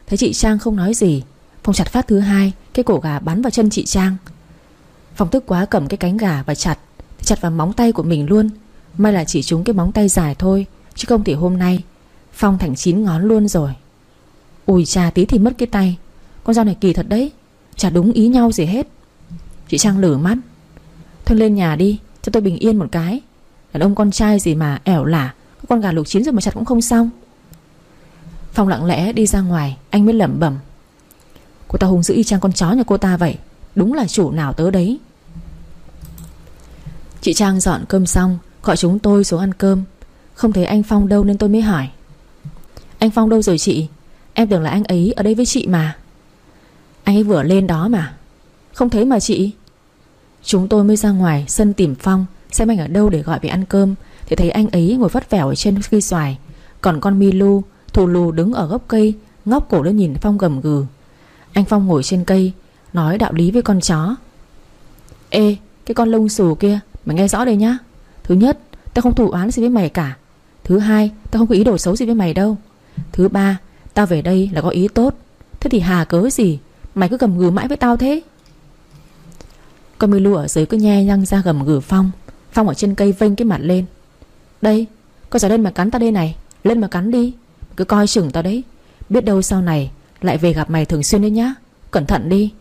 Thấy chị Trang không nói gì, Phong chặt phát thứ hai, cái cổ gà bắn vào chân chị Trang. Phong tức quá cầm cái cánh gà và chặt vào móng tay của mình luôn. May là chỉ trúng cái móng tay dài thôi, chứ không thì hôm nay Phong thành 9 ngón luôn rồi. Ui cha, tí thì mất cái tay. Con dao này kỳ thật đấy, chả đúng ý nhau gì hết. Chị Trang lử mắt. Thôi lên nhà đi, cho tôi bình yên một cái. Đàn ông con trai gì mà ẻo lả, có con gà luộc chín rồi mà chặt cũng không xong. Phong lặng lẽ đi ra ngoài. Anh mới lẩm bẩm: cô ta hung dữ y chang con chó nhà cô ta vậy. Đúng là chủ nào tớ đấy. Chị Trang dọn cơm xong, gọi chúng tôi xuống ăn cơm. Không thấy anh Phong đâu nên tôi mới hỏi: anh Phong đâu rồi chị? Em tưởng là anh ấy ở đây với chị mà. Anh ấy vừa lên đó mà. Không thấy mà chị. Chúng tôi mới ra ngoài sân tìm Phong, xem anh ở đâu để gọi về ăn cơm. Thì thấy anh ấy ngồi vắt vẻo ở trên cây xoài, còn con Milu thù lù đứng ở gốc cây, ngóc cổ lên nhìn Phong gầm gừ. Anh Phong ngồi trên cây nói đạo lý với con chó: ê, cái con lông xù kia, mày nghe rõ đây nhá. Thứ nhất, tao không thù oán gì với mày cả. Thứ hai, tao không có ý đồ xấu gì với mày đâu. Thứ ba, tao về đây là có ý tốt. Thế thì hà cớ gì mày cứ gầm gừ mãi với tao thế? Con Milu ở dưới cứ nhe răng ra gầm gừ Phong. Phong ở trên cây vênh cái mặt lên: đây, con giỏi lên mà cắn tao đây này. Lên mà cắn đi, cứ coi chừng tao đấy. Biết đâu sau này lại về gặp mày thường xuyên đấy nhá. Cẩn thận đi.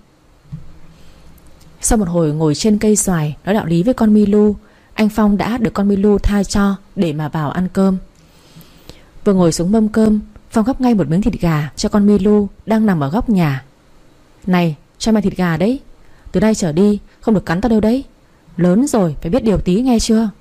Sau một hồi ngồi trên cây xoài nói đạo lý với con Milu, anh Phong đã được con Milu tha cho để mà vào ăn cơm. Vừa ngồi xuống mâm cơm, Phong gắp ngay một miếng thịt gà cho con Milu đang nằm ở góc nhà. Này, cho mày thịt gà đấy. Từ nay trở đi không được cắn tao đâu đấy. Lớn rồi phải biết điều tí nghe chưa?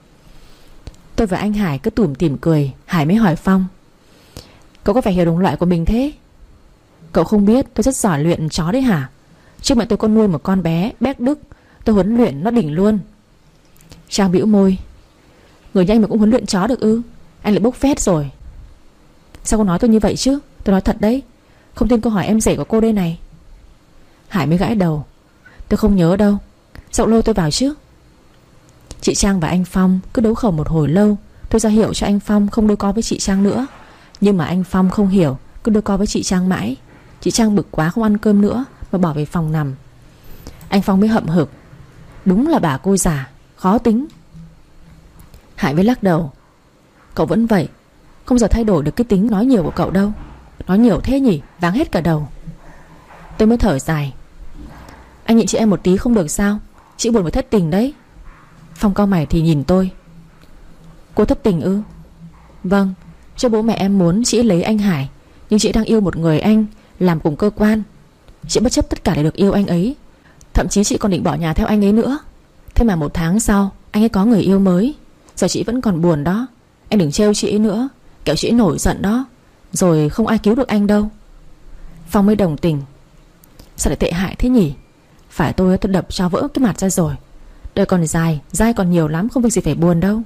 Tôi và anh Hải cứ tủm tỉm cười. Hải mới hỏi Phong: cậu có phải hiểu đồng loại của mình thế? Cậu không biết tôi rất giỏi luyện chó đấy hả? Trước mẹ tôi có nuôi một con bé béc Đức, tôi huấn luyện nó đỉnh luôn. Trang bĩu môi: người nhanh mà cũng huấn luyện chó được ư? Anh lại bốc phét rồi. Sao cô nói tôi như vậy chứ? Tôi nói thật đấy. Không tin cô hỏi em rể của cô đây này. Hải mới gãi đầu: tôi không nhớ đâu. Sao lôi tôi vào chứ? Chị Trang và anh Phong cứ đấu khẩu một hồi lâu. Tôi ra hiệu cho anh Phong không đôi co với chị Trang nữa, nhưng mà anh Phong không hiểu, cứ đôi co với chị Trang mãi. Chị Trang bực quá không ăn cơm nữa mà bỏ về phòng nằm. Anh Phong mới hậm hực: đúng là bà cô già khó tính. Hải mới lắc đầu: cậu vẫn vậy, không giờ thay đổi được cái tính nói nhiều của cậu đâu. Nói nhiều thế nhỉ, váng hết cả đầu. Tôi mới thở dài: anh nhịn chị em một tí không được sao? Chị buồn với thất tình đấy. Phong cau mày thì nhìn tôi: cô thất tình ư? Vâng, cho bố mẹ em muốn chị lấy anh Hải, nhưng chị đang yêu một người anh làm cùng cơ quan. Chị bất chấp tất cả để được yêu anh ấy. Thậm chí chị còn định bỏ nhà theo anh ấy nữa. Thế mà 1 tháng sau anh ấy có người yêu mới. Giờ chị vẫn còn buồn đó. Anh đừng trêu chị ấy nữa, kẻo chị ấy nổi giận đó. Rồi không ai cứu được anh đâu. Phong mới đồng tình: sao lại tệ hại thế nhỉ? Phải tôi đập cho vỡ cái mặt ra rồi. Đời còn dài, dai còn nhiều lắm, không việc gì phải buồn đâu.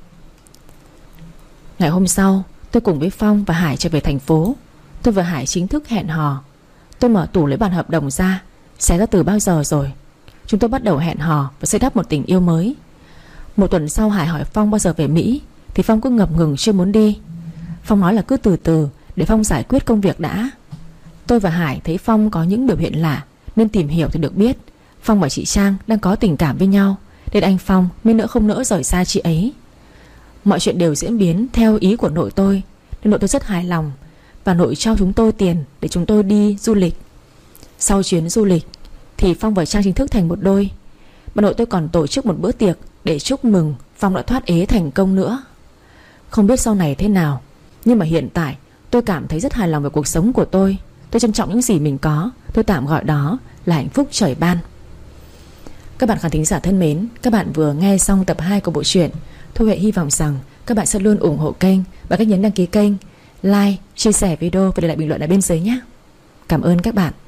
Ngày hôm sau, tôi cùng với Phong và Hải trở về thành phố. Tôi và Hải chính thức hẹn hò. Tôi mở tủ lấy bản hợp đồng ra, xé ra từ bao giờ rồi. Chúng tôi bắt đầu hẹn hò và xây đắp một tình yêu mới. 1 tuần sau Hải hỏi Phong bao giờ về Mỹ, thì Phong cứ ngập ngừng chưa muốn đi. Phong nói là cứ từ từ, để Phong giải quyết công việc đã. Tôi và Hải thấy Phong có những biểu hiện lạ, nên tìm hiểu thì được biết Phong và chị Trang đang có tình cảm với nhau, nên anh Phong mới nỡ không nỡ rời xa chị ấy. Mọi chuyện đều diễn biến theo ý của nội tôi, nên nội tôi rất hài lòng, và nội cho chúng tôi tiền để chúng tôi đi du lịch. Sau chuyến du lịch thì Phong và Trang chính thức thành một đôi. Bà nội tôi còn tổ chức một bữa tiệc để chúc mừng Phong đã thoát ế thành công nữa. Không biết sau này thế nào, nhưng mà hiện tại tôi cảm thấy rất hài lòng về cuộc sống của tôi. Tôi trân trọng những gì mình có. Tôi tạm gọi đó là hạnh phúc trời ban. Các bạn khán thính giả thân mến, các bạn vừa nghe xong tập 2 của bộ truyện. Thu Huệ hy vọng rằng các bạn sẽ luôn ủng hộ kênh bằng cách nhấn đăng ký kênh, like, chia sẻ video và để lại bình luận ở bên dưới nhé. Cảm ơn các bạn.